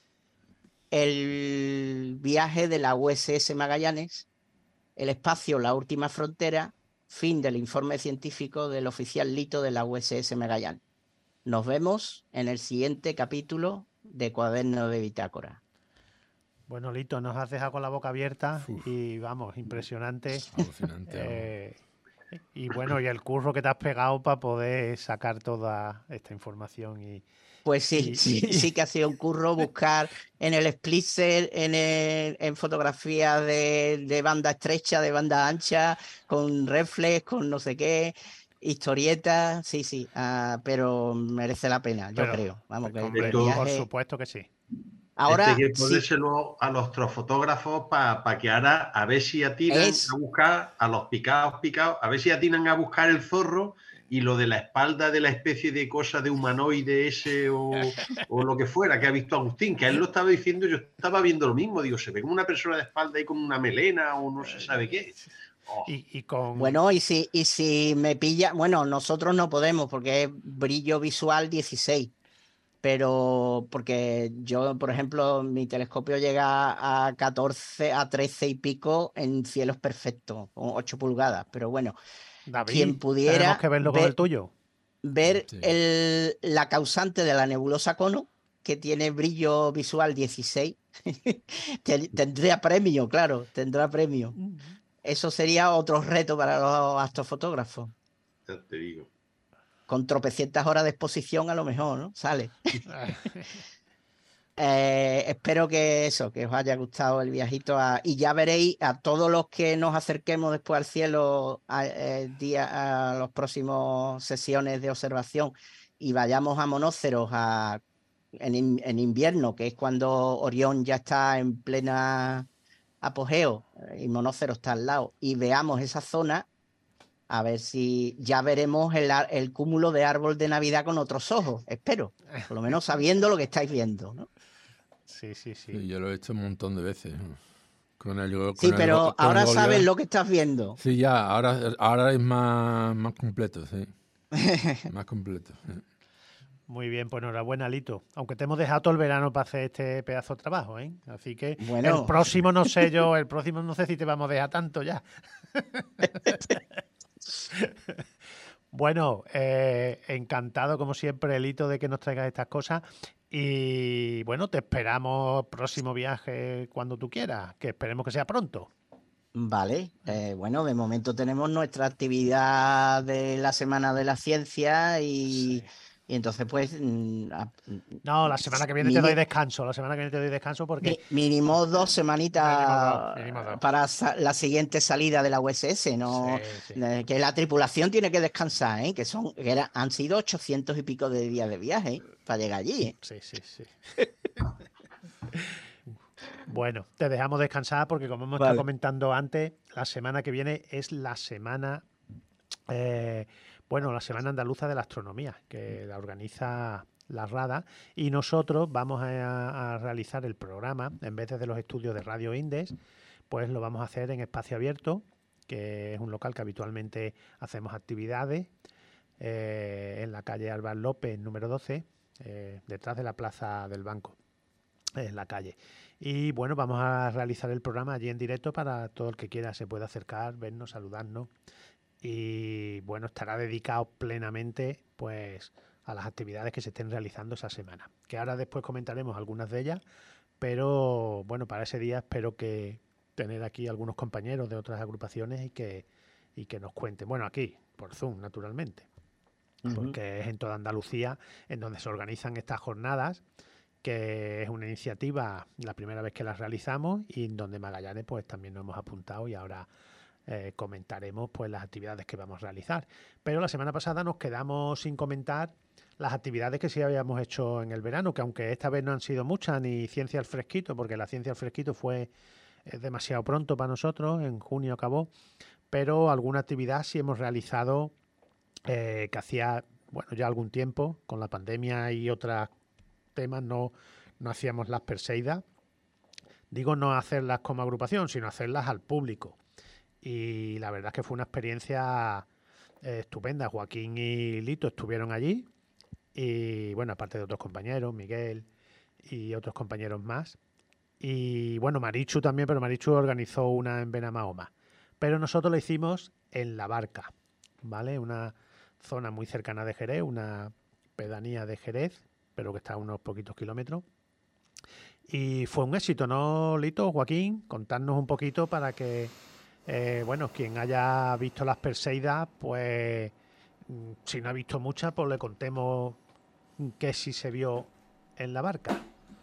D: el viaje de la U S S Magallanes, el espacio, la última frontera. Fin del informe científico del oficial Lito de la U S S Magallanes. Nos vemos en el siguiente capítulo de Cuaderno de Bitácora.
B: Bueno, Lito, nos has dejado con la boca abierta. Uf. Y vamos, impresionante.
C: Alucinante.
B: Eh, y bueno, y el curro que te has pegado para poder sacar toda esta información y...
D: Pues sí,
B: y,
D: sí,
B: y...
D: sí que ha sido un curro buscar en el Splitzer, en, el, en fotografías de, de banda estrecha, de banda ancha, con reflex, con no sé qué, historietas, sí, sí, uh, pero merece la pena, yo pero, creo. Vamos, que,
B: hombre,
D: que el viaje...
B: Por supuesto que sí.
D: Ahora,
E: este hay que ponérselo
D: sí.
E: a los astrofotógrafos para pa que ahora a ver si atinan es... a buscar a los picados picados, a ver si atinan a buscar el zorro y lo de la espalda de la especie de cosa de humanoide ese o, o lo que fuera que ha visto Agustín, que él lo estaba diciendo, yo estaba viendo lo mismo, digo, se ve como una persona de espalda y con una melena o no se sabe qué. Oh.
B: Y, y con...
D: Bueno, y si, y si me pilla, bueno, nosotros no podemos porque es brillo visual dieciséis, pero porque yo, por ejemplo, mi telescopio llega a catorce, a trece y pico en cielos perfectos, con ocho pulgadas, pero bueno,
B: David,
D: quien pudiera
B: tenemos que verlo con
D: ver,
B: el tuyo.
D: ver
C: Sí.
D: el, la causante de la nebulosa Cono, que tiene brillo visual dieciséis, ten- tendría premio, claro, tendrá premio. Eso sería otro reto para los astrofotógrafos.
E: Ya te digo.
D: Con tropecientas horas de exposición a lo mejor, ¿no? Sale. Eh, espero que eso, que os haya gustado el viajito a, y ya veréis a todos los que nos acerquemos después al cielo a, eh, día, a los próximos sesiones de observación y vayamos a monóceros a, en, in- en invierno, que es cuando Orión ya está en plena apogeo eh, y monócero está al lado, y veamos esa zona, a ver si ya veremos el, ar- el cúmulo de árbol de Navidad con otros ojos, espero, por lo menos sabiendo lo que estáis viendo, ¿no?
B: Sí, sí, sí.
C: Sí, yo lo he hecho un montón de veces. Con el, con
D: Sí,
C: el
D: pero
C: go- con
D: ahora
C: el Goliath.
D: sabes lo que estás viendo.
C: Sí, ya, ahora, ahora es más, más completo, sí. Más completo. Sí.
B: Muy bien, pues enhorabuena, Lito. Aunque te hemos dejado todo el verano para hacer este pedazo de trabajo, ¿eh? Así que
D: Bueno.
B: el próximo no sé yo, el próximo no sé si te vamos a dejar tanto ya. Bueno, eh, encantado como siempre, Lito, de que nos traigas estas cosas. Y bueno, te esperamos próximo viaje cuando tú quieras, que esperemos que sea pronto.
D: Vale, eh, bueno, de momento tenemos nuestra actividad de la Semana de la Ciencia y,
B: Sí.
D: y entonces pues mm, a-
B: No, la semana que viene te
D: mini-
B: doy descanso, la semana que viene te doy descanso porque...
D: mi- mínimo dos semanitas
B: Mínimo dos, mínimo dos.
D: para sa- la siguiente salida de la U S S, no
B: Sí, sí.
D: eh, que la tripulación tiene que descansar, ¿eh? Que son que era- han sido ochocientos y pico de días de viaje, ¿eh? Para llegar allí, ¿eh?
B: Sí, sí, sí. Bueno, te dejamos descansar porque como hemos
D: Vale.
B: estado comentando antes, la semana que viene es la semana, eh, bueno, la Semana Andaluza de la Astronomía, que la organiza la RADA, y nosotros vamos a, a realizar el programa, en vez de los estudios de Radio Indes, pues lo vamos a hacer en espacio abierto, que es un local que habitualmente hacemos actividades, eh, en la calle Álvaro López, número doce, eh, detrás de la Plaza del Banco, en la calle. Y bueno, vamos a realizar el programa allí en directo para todo el que quiera se pueda acercar, vernos, saludarnos. Y bueno, estará dedicado plenamente pues a las actividades que se estén realizando esa semana. Que ahora después comentaremos algunas de ellas, pero bueno, para ese día espero que tener aquí algunos compañeros de otras agrupaciones y que, y que nos cuenten. Bueno, aquí, por Zoom, naturalmente,
D: Ujú.
B: porque es en toda Andalucía en donde se organizan estas jornadas, que es una iniciativa, la primera vez que las realizamos, y en donde Magallanes pues también nos hemos apuntado y ahora eh, comentaremos pues las actividades que vamos a realizar. Pero la semana pasada nos quedamos sin comentar las actividades que sí habíamos hecho en el verano, que aunque esta vez no han sido muchas, ni ciencia al fresquito, porque la ciencia al fresquito fue eh, demasiado pronto para nosotros, en junio acabó, pero alguna actividad sí hemos realizado eh, que hacía, bueno, ya algún tiempo, con la pandemia y otras temas, no, no hacíamos las Perseidas. Digo no hacerlas como agrupación, sino hacerlas al público. Y la verdad es que fue una experiencia eh, estupenda. Joaquín y Lito estuvieron allí. Y bueno, aparte de otros compañeros, Miguel y otros compañeros más. Y bueno, Marichu también, pero Marichu organizó una en Benamahoma. Pero nosotros lo hicimos en La Barca, ¿vale? Una zona muy cercana de Jerez, una pedanía de Jerez, pero que está a unos poquitos kilómetros. Y fue un éxito, ¿no, Lito, Joaquín? Contarnos un poquito para que, eh, bueno, quien haya visto las Perseidas, pues, mm, si no ha visto muchas, pues le contemos qué sí se vio en La Barca.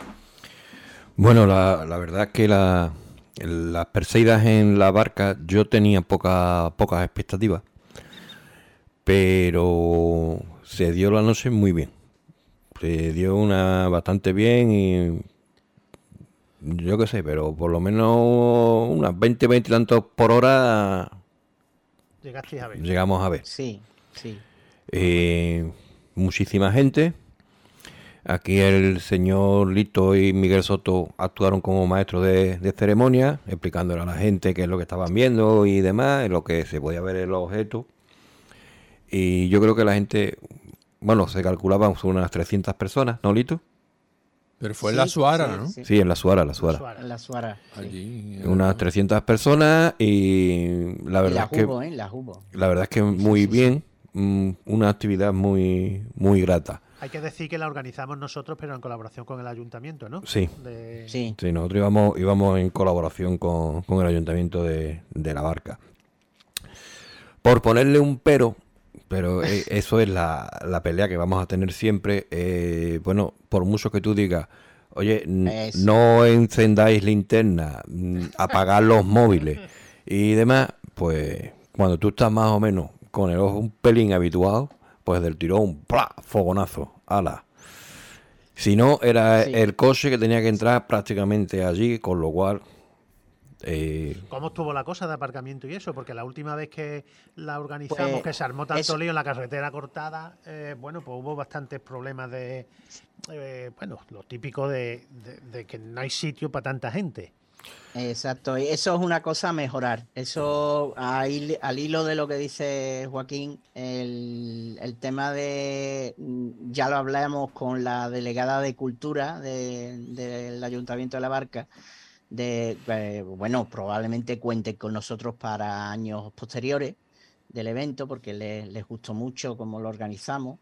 F: Bueno, la, la verdad es que la, las Perseidas en La Barca yo tenía poca, pocas expectativas, pero se dio la noche muy bien. Se dio una bastante bien y yo qué sé, pero por lo menos unas veinte, veinte y tantos por hora
B: Llegasteis a ver.
F: llegamos a ver.
D: Sí, sí.
F: eh, muchísima gente. Aquí el señor Lito y Miguel Soto actuaron como maestros de, de ceremonia, explicándole a la gente qué es lo que estaban viendo y demás, lo que se podía ver en los objetos. Y yo creo que la gente, bueno, se calculaban unas trescientas personas, ¿no, Lito?
C: Pero fue
D: Sí,
C: en la Suara,
D: sí,
C: ¿no?
D: sí.
F: Sí, en la Suara, la Suara.
B: Suara.
D: En la Suara. sí.
C: Allí.
F: Unas trescientas personas y la
D: Y
F: verdad
D: las
F: es que
D: hubo, ¿eh? Las hubo.
F: la verdad es que
D: Sí,
F: muy
D: sí, sí.
F: bien, mm, una actividad muy muy grata.
B: Hay que decir que la organizamos nosotros, pero en colaboración con el ayuntamiento, ¿no?
F: Sí.
B: De...
D: Sí.
F: Sí, nosotros íbamos, íbamos en colaboración con, con el ayuntamiento de, de La Barca. Por ponerle un pero, pero eh, eso es la, la pelea que vamos a tener siempre. eh, bueno, por mucho que tú digas, oye, n-
D: Eso.
F: no encendáis linterna, mm, apagad los móviles y demás, pues cuando tú estás más o menos con el ojo un pelín habituado, pues del tirón, ¡plá! Fogonazo, ala. Si no, era
D: Sí.
F: el coche que tenía que entrar prácticamente allí, con lo cual... eh,
B: ¿Cómo estuvo la cosa de aparcamiento y eso? Porque la última vez que la organizamos,
D: Pues,
B: que se armó tanto
D: eso-
B: lío en la carretera cortada, eh, bueno, pues hubo bastantes problemas de, eh, bueno, lo típico de, de- de que no hay sitio para tanta gente.
D: Exacto, y eso es una cosa a mejorar. Eso, ahí- al hilo de lo que dice Joaquín, el, el tema de, mm, ya lo hablamos con la delegada de Cultura de- del Ayuntamiento de La Barca, de, eh, bueno, probablemente cuente con nosotros para años posteriores del evento, porque les, les gustó mucho cómo lo organizamos.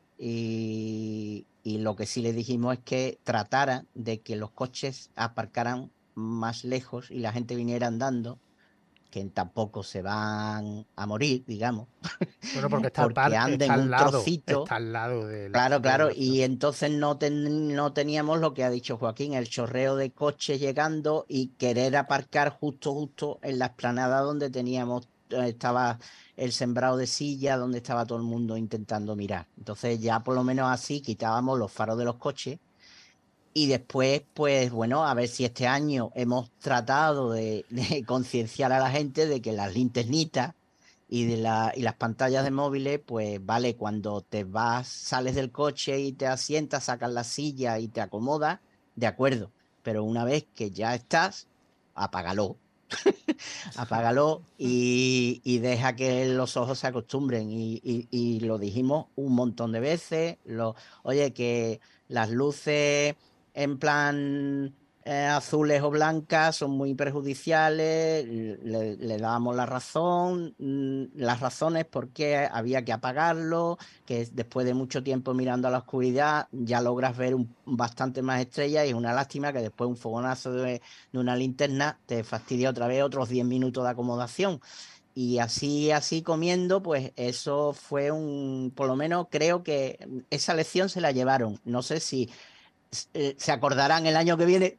D: Y, y lo que sí le dijimos es que tratara de que los coches aparcaran más lejos y la gente viniera andando, que tampoco se van a morir, digamos,
B: Bueno, porque está, al
D: porque
B: par-
D: anden
B: está al
D: un
B: lado,
D: trocito.
B: está al lado del...
D: Claro,
B: de
D: claro,
B: la-
D: y entonces no, ten- no teníamos lo que ha dicho Joaquín, el chorreo de coches llegando y querer aparcar justo, justo en la explanada donde teníamos, eh, estaba el sembrado de silla, donde estaba todo el mundo intentando mirar. Entonces ya por lo menos así quitábamos los faros de los coches y después, pues bueno, a ver si este año hemos tratado de, de concienciar a la gente de que las linternitas y de la, y las pantallas de móviles, pues vale, cuando te vas, sales del coche y te asientas, sacas la silla y te acomodas, de acuerdo. Pero una vez que ya estás, apágalo. Apágalo y, y deja que los ojos se acostumbren. Y, y- y lo dijimos un montón de veces. Lo, oye, que las luces en plan eh, azules o blancas son muy perjudiciales. Le, le dábamos la razón, mm, las razones por qué había que apagarlo, que después de mucho tiempo mirando a la oscuridad ya logras ver un, bastante más estrellas y es una lástima que después un fogonazo de de una linterna te fastidia otra vez otros diez minutos de acomodación. Y así, así comiendo, pues eso fue un, por lo menos creo que esa lección se la llevaron. No sé si eh, se acordarán el año que viene,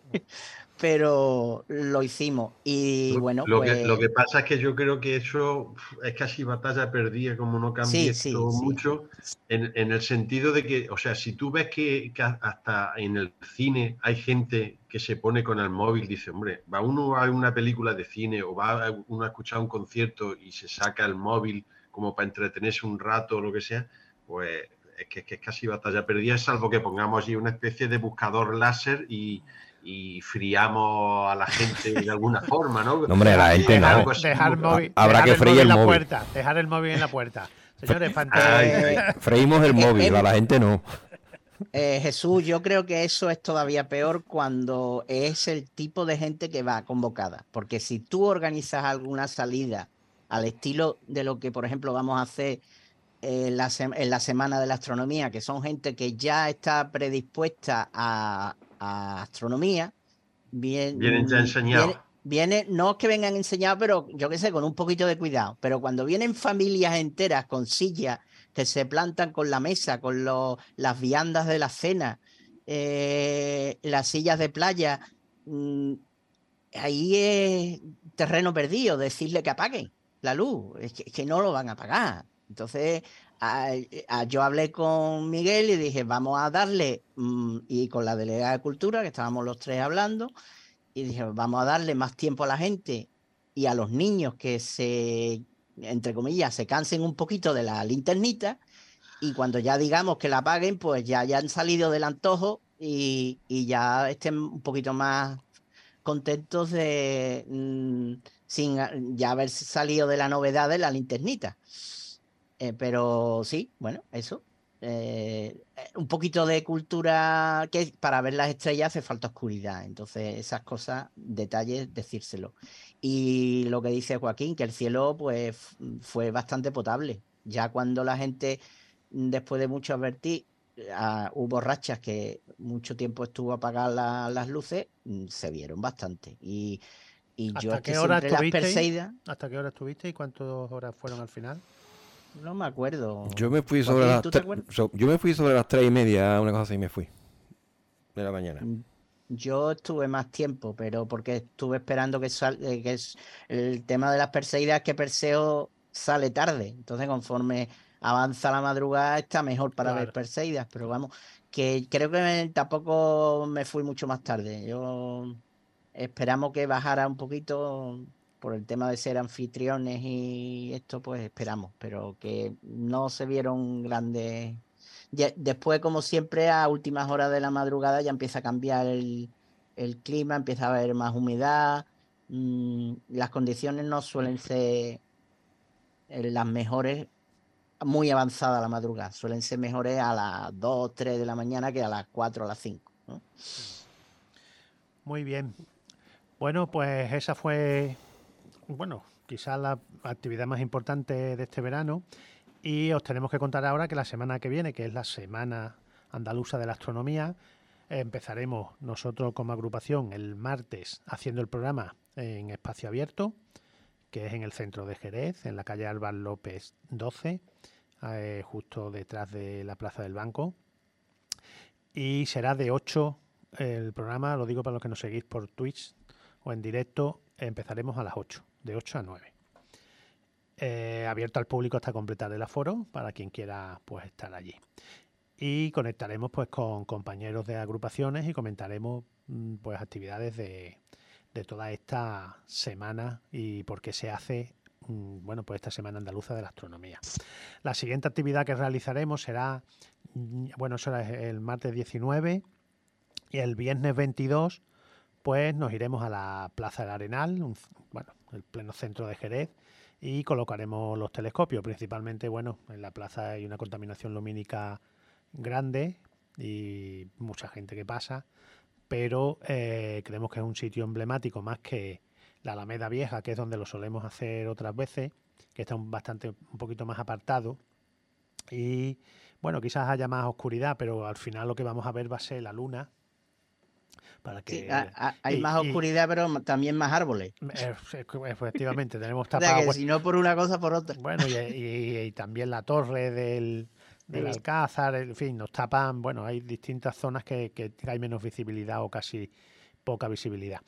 D: pero lo hicimos. Y
E: Lo,
D: bueno,
E: lo que, lo
D: pues
E: que pasa es que yo creo que eso es casi batalla perdida, como no cambie
D: sí, sí,
E: esto
D: sí.
E: mucho, en, en el sentido de que, o sea, si tú ves que, que hasta en el cine hay gente que se pone con el móvil, dice, hombre, va uno a ver una película de cine o va uno a escuchar un concierto y se saca el móvil como para entretenerse un rato o lo que sea, pues es que, es que es casi batalla perdida, salvo que pongamos allí una especie de buscador láser y y friamos a la gente de alguna forma, ¿no?
F: No, hombre, la gente
B: dejar,
F: no.
B: dejar, móvil,
F: Habrá
B: dejar
F: que
B: el
F: freír
B: móvil
F: el
B: en la
F: móvil.
B: puerta. Dejar el móvil en la puerta. Señores, fantástico.
E: Ay,
D: Eh,
F: Freímos el
D: eh,
F: móvil,
D: eh,
F: a la gente no.
D: Eh, Jesús, yo creo que eso es todavía peor cuando es el tipo de gente que va convocada. Porque si tú organizas alguna salida al estilo de lo que, por ejemplo, vamos a hacer en la, sem- en la Semana de la Astronomía, que son gente que ya está predispuesta a, a astronomía, bien,
E: vienen ya
D: mm,
E: enseñados.
D: viene, viene, no es que vengan enseñados, pero yo qué sé, con un poquito de cuidado. Pero cuando vienen familias enteras con sillas que se plantan con la mesa, con los, las viandas de la cena, eh, las sillas de playa, mm, ahí es terreno perdido, decirle que apaguen la luz, es que, es que no lo van a pagar. Entonces, a- a- yo hablé con Miguel y dije, vamos a darle, mm, y con la delegada de Cultura, que estábamos los tres hablando, y dije, vamos a darle más tiempo a la gente y a los niños que se, entre comillas, se cansen un poquito de la linternita y cuando ya digamos que la apaguen, pues ya, ya han salido del antojo y, y ya estén un poquito más contentos de mmm, sin ya haber salido de la novedad de la linternita. Eh, pero sí, bueno, eso. Eh, un poquito de cultura, que para ver las estrellas hace falta oscuridad. Entonces, esas cosas, detalles, decírselo. Y lo que dice Joaquín, que el cielo pues fue bastante potable. Ya cuando la gente, después de mucho advertir, uh, hubo rachas que mucho tiempo estuvo apagadas la, las luces, se vieron bastante. Y, y yo
B: ¿Hasta
D: es que
B: qué hora
D: siempre las
B: estuviste?
D: Perseidas...
B: ¿Hasta qué hora estuviste y cuántas horas fueron al final?
D: No me acuerdo.
F: Yo me fui sobre
D: Joaquín,
F: las
D: ¿tú te
F: tre-
D: acuerdas?
F: so- yo me fui sobre las tres y media, una cosa así me fui. De la mañana.
D: Yo estuve más tiempo, pero porque estuve esperando que sal, eh, que es el tema de las Perseidas, que Perseo sale tarde. Entonces, conforme avanza la madrugada, está mejor para ver
B: Claro.
D: Perseidas. Pero vamos, que creo que me- tampoco me fui mucho más tarde. Yo esperamos que bajara un poquito por el tema de ser anfitriones y esto, pues esperamos, pero que no se vieron grandes. Ya- después, como siempre, a últimas horas de la madrugada ya empieza a cambiar el, el clima, empieza a haber más humedad, mm, las condiciones no suelen ser eh, las mejores, muy avanzada la madrugada, suelen ser mejores a las dos tres de la mañana que a las cuatro o las cinco, ¿no?
B: Muy bien. Bueno, pues esa fue, bueno, quizás la actividad más importante de este verano. Y os tenemos que contar ahora que la semana que viene, que es la Semana Andaluza de la Astronomía, eh, empezaremos nosotros como agrupación el martes haciendo el programa en espacio abierto, que es en el centro de Jerez, en la calle Álvaro López doce, eh, justo detrás de la Plaza del Banco. Y será de ocho el programa, lo digo para los que nos seguís por Twitch o en directo, empezaremos a las ocho, de ocho a nueve. Eh, abierto al público hasta completar el aforo para quien quiera pues estar allí. Y conectaremos pues con compañeros de agrupaciones y comentaremos pues actividades de, de toda esta semana y por qué se hace bueno pues esta Semana Andaluza de la Astronomía. La siguiente actividad que realizaremos será, bueno, eso es el martes diecinueve, y el viernes veintidós pues nos iremos a la Plaza del Arenal, un, bueno, el pleno centro de Jerez, y colocaremos los telescopios. Principalmente, bueno, en la plaza hay una contaminación lumínica grande y mucha gente que pasa, pero eh, creemos que es un sitio emblemático más que la Alameda Vieja, que es donde lo solemos hacer otras veces, que está un, bastante, un poquito más apartado. Y bueno, quizás haya más oscuridad, pero al final lo que vamos a ver va a ser la luna. Para que,
D: sí, a, a, hay
B: y,
D: más
B: y,
D: oscuridad, pero también más árboles.
B: Efectivamente, tenemos
D: O sea,
B: tapado.
D: que si no por una cosa, por otra.
B: Bueno, y, y, y también la torre del, del
D: Sí.
B: Alcázar, en fin, nos tapan. Bueno, hay distintas zonas que, que hay menos visibilidad o casi poca visibilidad.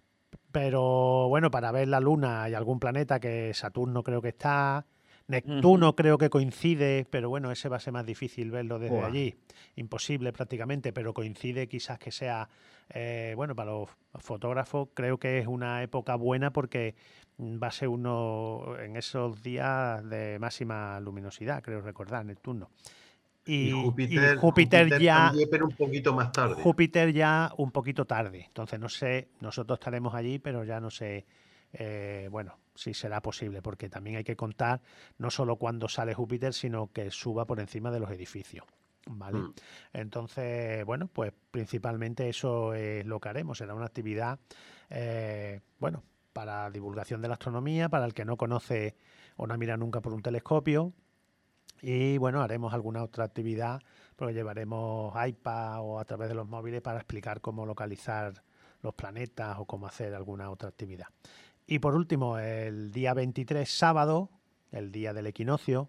B: Pero bueno, para ver la Luna y algún planeta, que Saturno creo que está, Neptuno uh-huh. creo que coincide, pero bueno, ese va a ser más difícil verlo desde Uah. allí. Imposible prácticamente, pero coincide quizás que sea, eh, bueno, para los fotógrafos creo que es una época buena porque va a ser uno en esos días de máxima luminosidad, creo recordar, Neptuno.
E: Y,
B: Y,
E: Júpiter,
B: y Júpiter,
E: Júpiter
B: ya
E: también, pero un poquito más tarde.
B: Júpiter ya un poquito tarde. Entonces no sé, nosotros estaremos allí, pero ya no sé, eh, bueno, si será posible, porque también hay que contar no solo cuando sale Júpiter, sino que suba por encima de los edificios. ¿Vale? Mm. Entonces, bueno, pues principalmente eso es lo que haremos. Será una actividad, eh, bueno, para divulgación de la astronomía, para el que no conoce o no ha mirado nunca por un telescopio. Y bueno, haremos alguna otra actividad, pero llevaremos iPad o a través de los móviles para explicar cómo localizar los planetas o cómo hacer alguna otra actividad. Y por último, el día veintitrés, sábado, el día del equinoccio,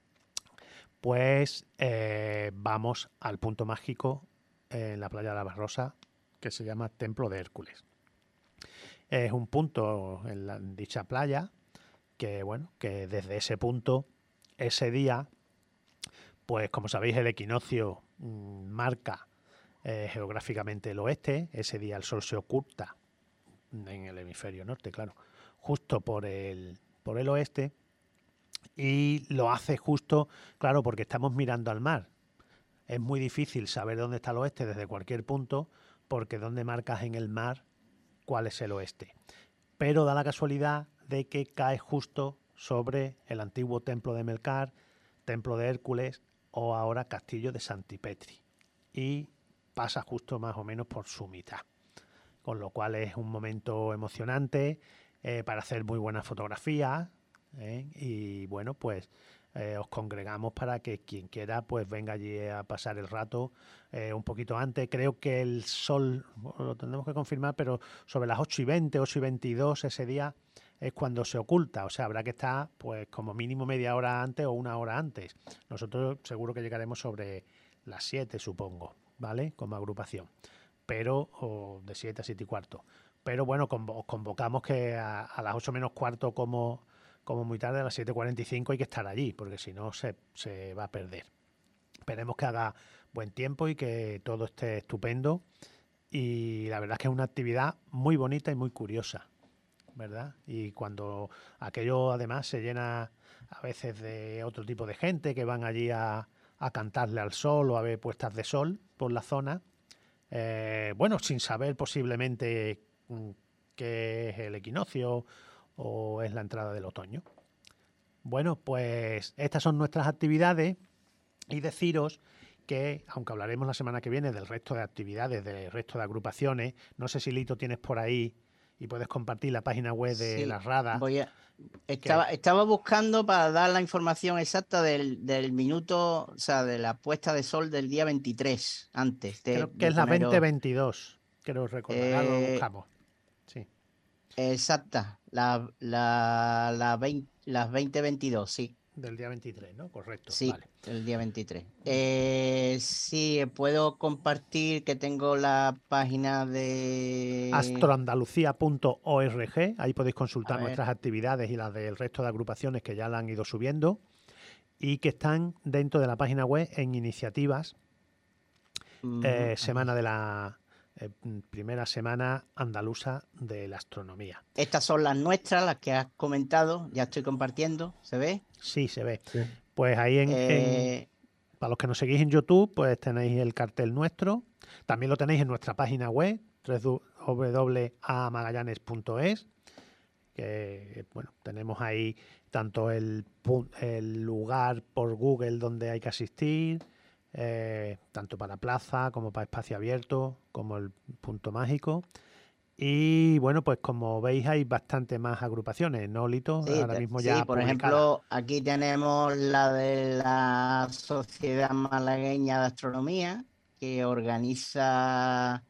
B: pues eh, vamos al punto mágico en la playa de la Barrosa, que se llama Templo de Hércules. Es un punto en, la, en dicha playa que, bueno, que desde ese punto, ese día, pues como sabéis, el equinoccio mmm, marca eh, geográficamente el oeste. Ese día el sol se oculta en el hemisferio norte, claro, justo por el, por el oeste. y lo hace justo, claro, porque estamos mirando al mar. Es muy difícil saber dónde está el oeste desde cualquier punto, porque dónde marcas en el mar cuál es el oeste. Pero da la casualidad de que cae justo sobre el antiguo templo de Melkar, templo de Hércules o ahora castillo de Santipetri. Y pasa justo más o menos por su mitad. Con lo cual es un momento emocionante eh, para hacer muy buenas fotografías. ¿eh? Y bueno, pues eh, os congregamos para que quien quiera pues venga allí a pasar el rato eh, un poquito antes. Creo que el sol, bueno, lo tendremos que confirmar, pero sobre las ocho y veinte, ocho y veintidós ese día es cuando se oculta, o sea, habrá que estar pues como mínimo media hora antes o una hora antes. Nosotros seguro que llegaremos sobre las siete, supongo, ¿vale? Como agrupación, pero o de siete a siete y cuarto. Pero bueno, os convocamos que a, a las ocho menos cuarto como, como muy tarde, a las siete cuarenta y cinco hay que estar allí, porque si no se, se va a perder. Esperemos que haga buen tiempo y que todo esté estupendo. Y la verdad es que es una actividad muy bonita y muy curiosa, ¿verdad? Y cuando aquello además se llena a veces de otro tipo de gente que van allí a, a cantarle al sol o a ver puestas de sol por la zona, eh, bueno, sin saber posiblemente qué es el equinoccio o es la entrada del otoño. Bueno, pues estas son nuestras actividades y deciros que, aunque hablaremos la semana que viene del resto de actividades, del resto de agrupaciones, no sé si Lito tienes por ahí y puedes compartir la página web de
D: Sí,
B: las radas.
D: voy a... Estaba, estaba buscando para dar la información exacta del, del minuto, o sea, de la puesta de sol del día veintitrés, antes de,
B: Creo que
D: de
B: es la
D: poneros,
B: veinte veintidós, quiero recordar, ahora lo
D: eh,
B: buscamos. Sí.
D: exacta, la, la, la veinte, las veinte veintidós, sí.
B: Del día veintitrés, ¿no? Correcto,
D: Sí,
B: vale.
D: el día veintitrés. Eh, sí, puedo compartir que tengo la página de...
B: astroandalucía punto org, ahí podéis consultar
D: A ver.
B: nuestras actividades y las del resto de agrupaciones que ya la han ido subiendo y que están dentro de la página web en iniciativas,
D: Mm,
B: eh,
D: aquí.
B: semana de la eh, primera semana andaluza de la astronomía.
D: Estas son las nuestras, las que has comentado, ya estoy compartiendo, ¿se ve?
B: Sí, se ve.
E: Sí.
B: Pues ahí en, en-
D: Eh,
B: para los que nos seguís en YouTube, pues tenéis el cartel nuestro. También lo tenéis en nuestra página web, doble u doble u doble u punto a magallanes punto es, que bueno, tenemos ahí tanto el, pu- el lugar por Google donde hay que asistir, eh, tanto para plaza como para espacio abierto, como el punto mágico. Y bueno, pues como veis hay bastante más agrupaciones, ¿no, Lito?
D: sí,
B: Ahora
D: te-
B: mismo
D: sí,
B: ya
D: por
B: publicadas.
D: ejemplo, aquí tenemos la de la Sociedad Malagueña de Astronomía, que organiza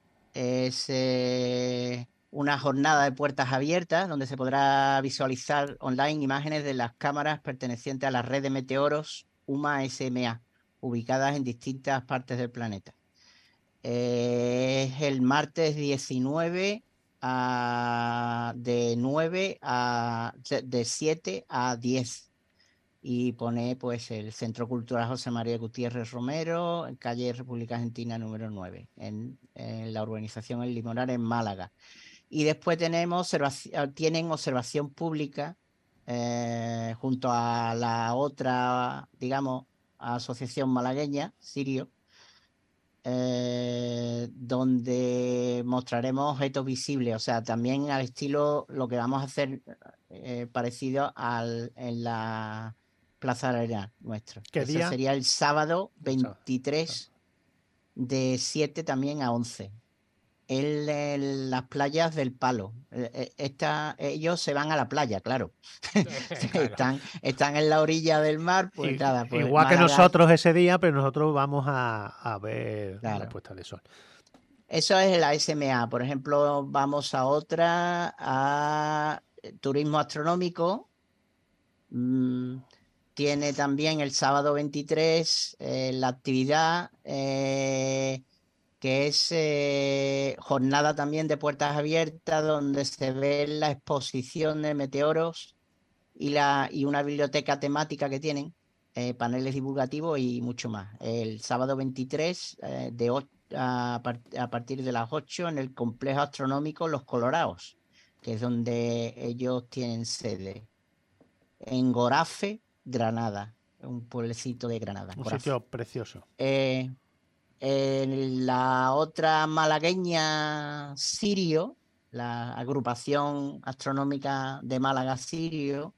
D: ese, una jornada de puertas abiertas donde se podrá visualizar online imágenes de las cámaras pertenecientes a la red de meteoros U M A S M A, ubicadas en distintas partes del planeta. Eh, es el martes diecinueve a, de nueve a de siete a diez y pone pues el Centro Cultural José María Gutiérrez Romero, en calle República Argentina número nueve, en, en la urbanización El Limonar en Málaga. Y después tenemos observación, tienen observación pública eh, junto a la otra, digamos, asociación malagueña, Sirio, eh, donde mostraremos objetos visibles, o sea, también al estilo lo que vamos a hacer eh, parecido al, en la Plaza Arena nuestro.
B: ¿Qué
D: Eso
B: día?
D: sería el sábado
B: El sábado.
D: veintitrés de siete también a once. En, en las playas del Palo. Eh, eh, Esta, ellos se van a la playa, claro.
B: Claro.
D: están, están en la orilla del mar, pues
B: I-
D: nada, pues
B: Igual que
D: Málaga,
B: nosotros ese día, pero nosotros vamos a, a ver la
D: claro.
B: puesta de sol.
D: Eso es la S M A. Por ejemplo, vamos a otra, a turismo astronómico. Mm, tiene también el sábado veintitrés eh, la actividad eh, que es eh, jornada también de puertas abiertas donde se ve la exposición de meteoros y, la, y una biblioteca temática que tienen, eh, paneles divulgativos y mucho más. El sábado veintitrés eh, de ocho a, part a partir de las ocho en el complejo astronómico Los Colorados, que es donde ellos tienen sede. En Gorafe, Granada, un pueblecito de Granada.
B: Un
D: Coraz.
B: sitio precioso.
D: Eh, en la otra malagueña, Sirio, la agrupación astronómica de Málaga Sirio,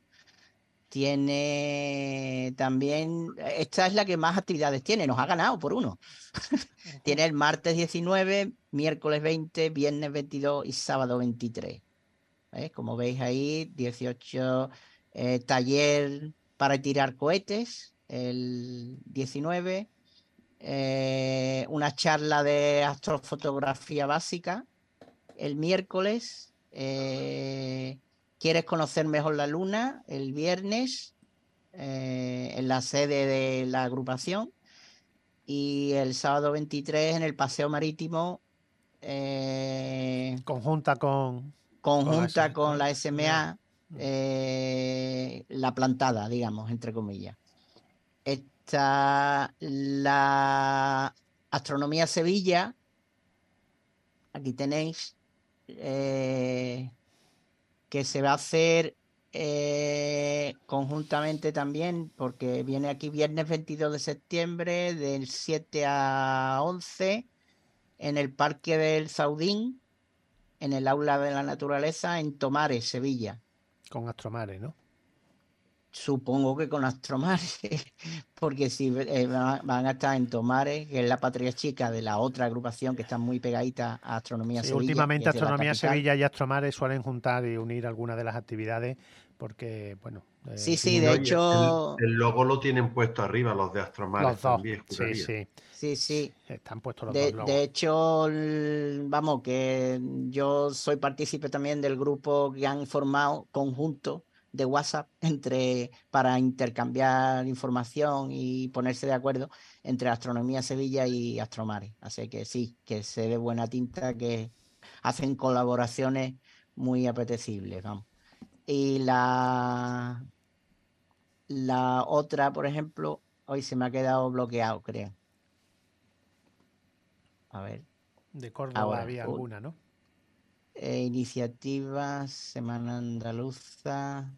D: tiene también, esta es la que más actividades tiene, nos ha ganado por uno. Tiene el martes diecinueve, miércoles veinte, viernes veintidós y sábado veintitrés. ¿Eh? Como veis ahí, dieciocho eh, taller para tirar cohetes, el diecinueve, eh, una charla de astrofotografía básica el miércoles, eh, ¿quieres conocer mejor la luna? El viernes, eh, en la sede de la agrupación, y el sábado veintitrés en el paseo marítimo, eh,
B: conjunta con
D: conjunta con la S M A, eh, la plantada, digamos, entre comillas. Está la Astronomía Sevilla, aquí tenéis, eh, que se va a hacer eh, conjuntamente también, porque viene aquí viernes veintidós de septiembre, del siete a once, en el Parque del Zaudín, en el Aula de la Naturaleza, en Tomares, Sevilla.
B: Con Astromares, ¿no?
D: Supongo que con Astromares, porque si eh, van a estar en Tomares, que es la patria chica de la otra agrupación que está muy pegadita a Astronomía
B: Sí,
D: Sevilla.
B: últimamente Astronomía Sevilla y Astromares suelen juntar y unir algunas de las actividades porque, bueno...
D: Eh, sí, sí, de no, hecho...
E: El, el logo lo tienen puesto arriba los de Astromares
B: los dos.
E: También.
B: Sí, sí.
D: Sí, sí.
B: Están puestos los
D: de,
B: dos logos.
D: De hecho, vamos, que yo soy partícipe también del grupo que han formado conjunto de WhatsApp entre para intercambiar información y ponerse de acuerdo entre Astronomía Sevilla y Astromares. Así que sí, que se ve buena tinta, que hacen colaboraciones muy apetecibles, vamos. Y la la otra, por ejemplo, hoy se me ha quedado bloqueado, creo. A ver.
B: De Córdoba ahora, había uh, alguna, ¿no?
D: Eh, iniciativas, Semana Andaluza.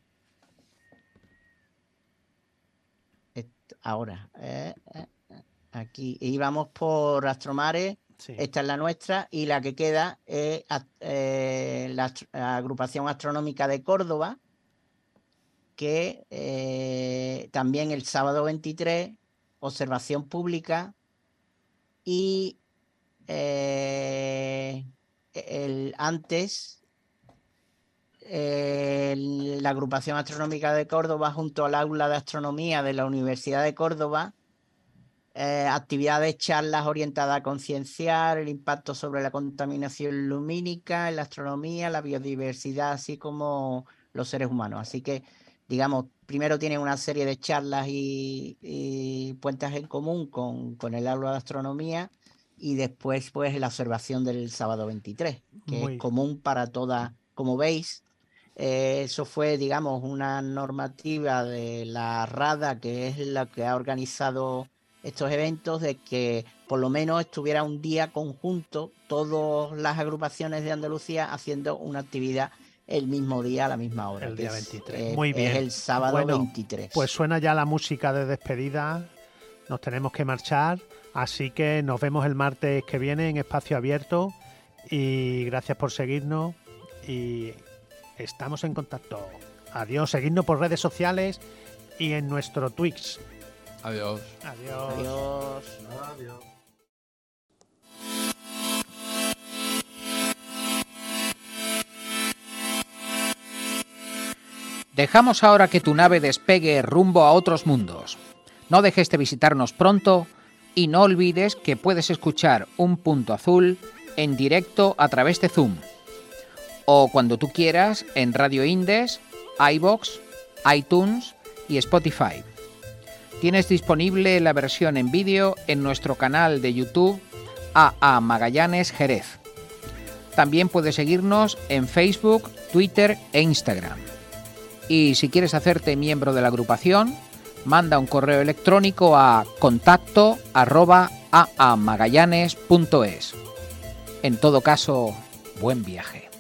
D: Esto, ahora, eh, eh, aquí íbamos por Astromares, sí. Esta es la nuestra, y la que queda es eh, la, la Agrupación Astronómica de Córdoba, que eh, también el sábado veintitrés, observación pública, y eh, el, antes eh, la Agrupación Astronómica de Córdoba junto al Aula de Astronomía de la Universidad de Córdoba, eh, actividades, charlas orientadas a concienciar el impacto sobre la contaminación lumínica en la astronomía, la biodiversidad, así como los seres humanos. Así que, digamos, primero tienen una serie de charlas y, y puentes en común con, con el aula de astronomía, y después pues la observación del sábado veintitrés, que Muy... es común para todas. Como veis, eh, eso fue, digamos, una normativa de la RADA, que es la que ha organizado estos eventos, de que por lo menos estuviera un día conjunto todas las agrupaciones de Andalucía haciendo una actividad el mismo día a la misma hora.
B: El día veintitrés.
D: Es,
B: Muy bien.
D: Es el sábado bueno, veintitrés.
B: Pues suena ya la música de despedida. Nos tenemos que marchar. Así que nos vemos el martes que viene en Espacio Abierto. Y gracias por seguirnos. Y estamos en contacto. Adiós. Seguidnos por redes sociales y en nuestro Twitch.
C: Adiós.
B: Adiós.
D: Adiós.
E: Adiós.
A: Dejamos ahora que tu nave despegue rumbo a otros mundos. No dejes de visitarnos pronto y no olvides que puedes escuchar Un Punto Azul en directo a través de Zoom o cuando tú quieras en Radio Indes, iVoox, iTunes y Spotify. Tienes disponible la versión en vídeo en nuestro canal de YouTube A A Magallanes Jerez. También puedes seguirnos en Facebook, Twitter e Instagram. Y si quieres hacerte miembro de la agrupación, manda un correo electrónico a contacto arroba aamagallanes punto es. En todo caso, buen viaje.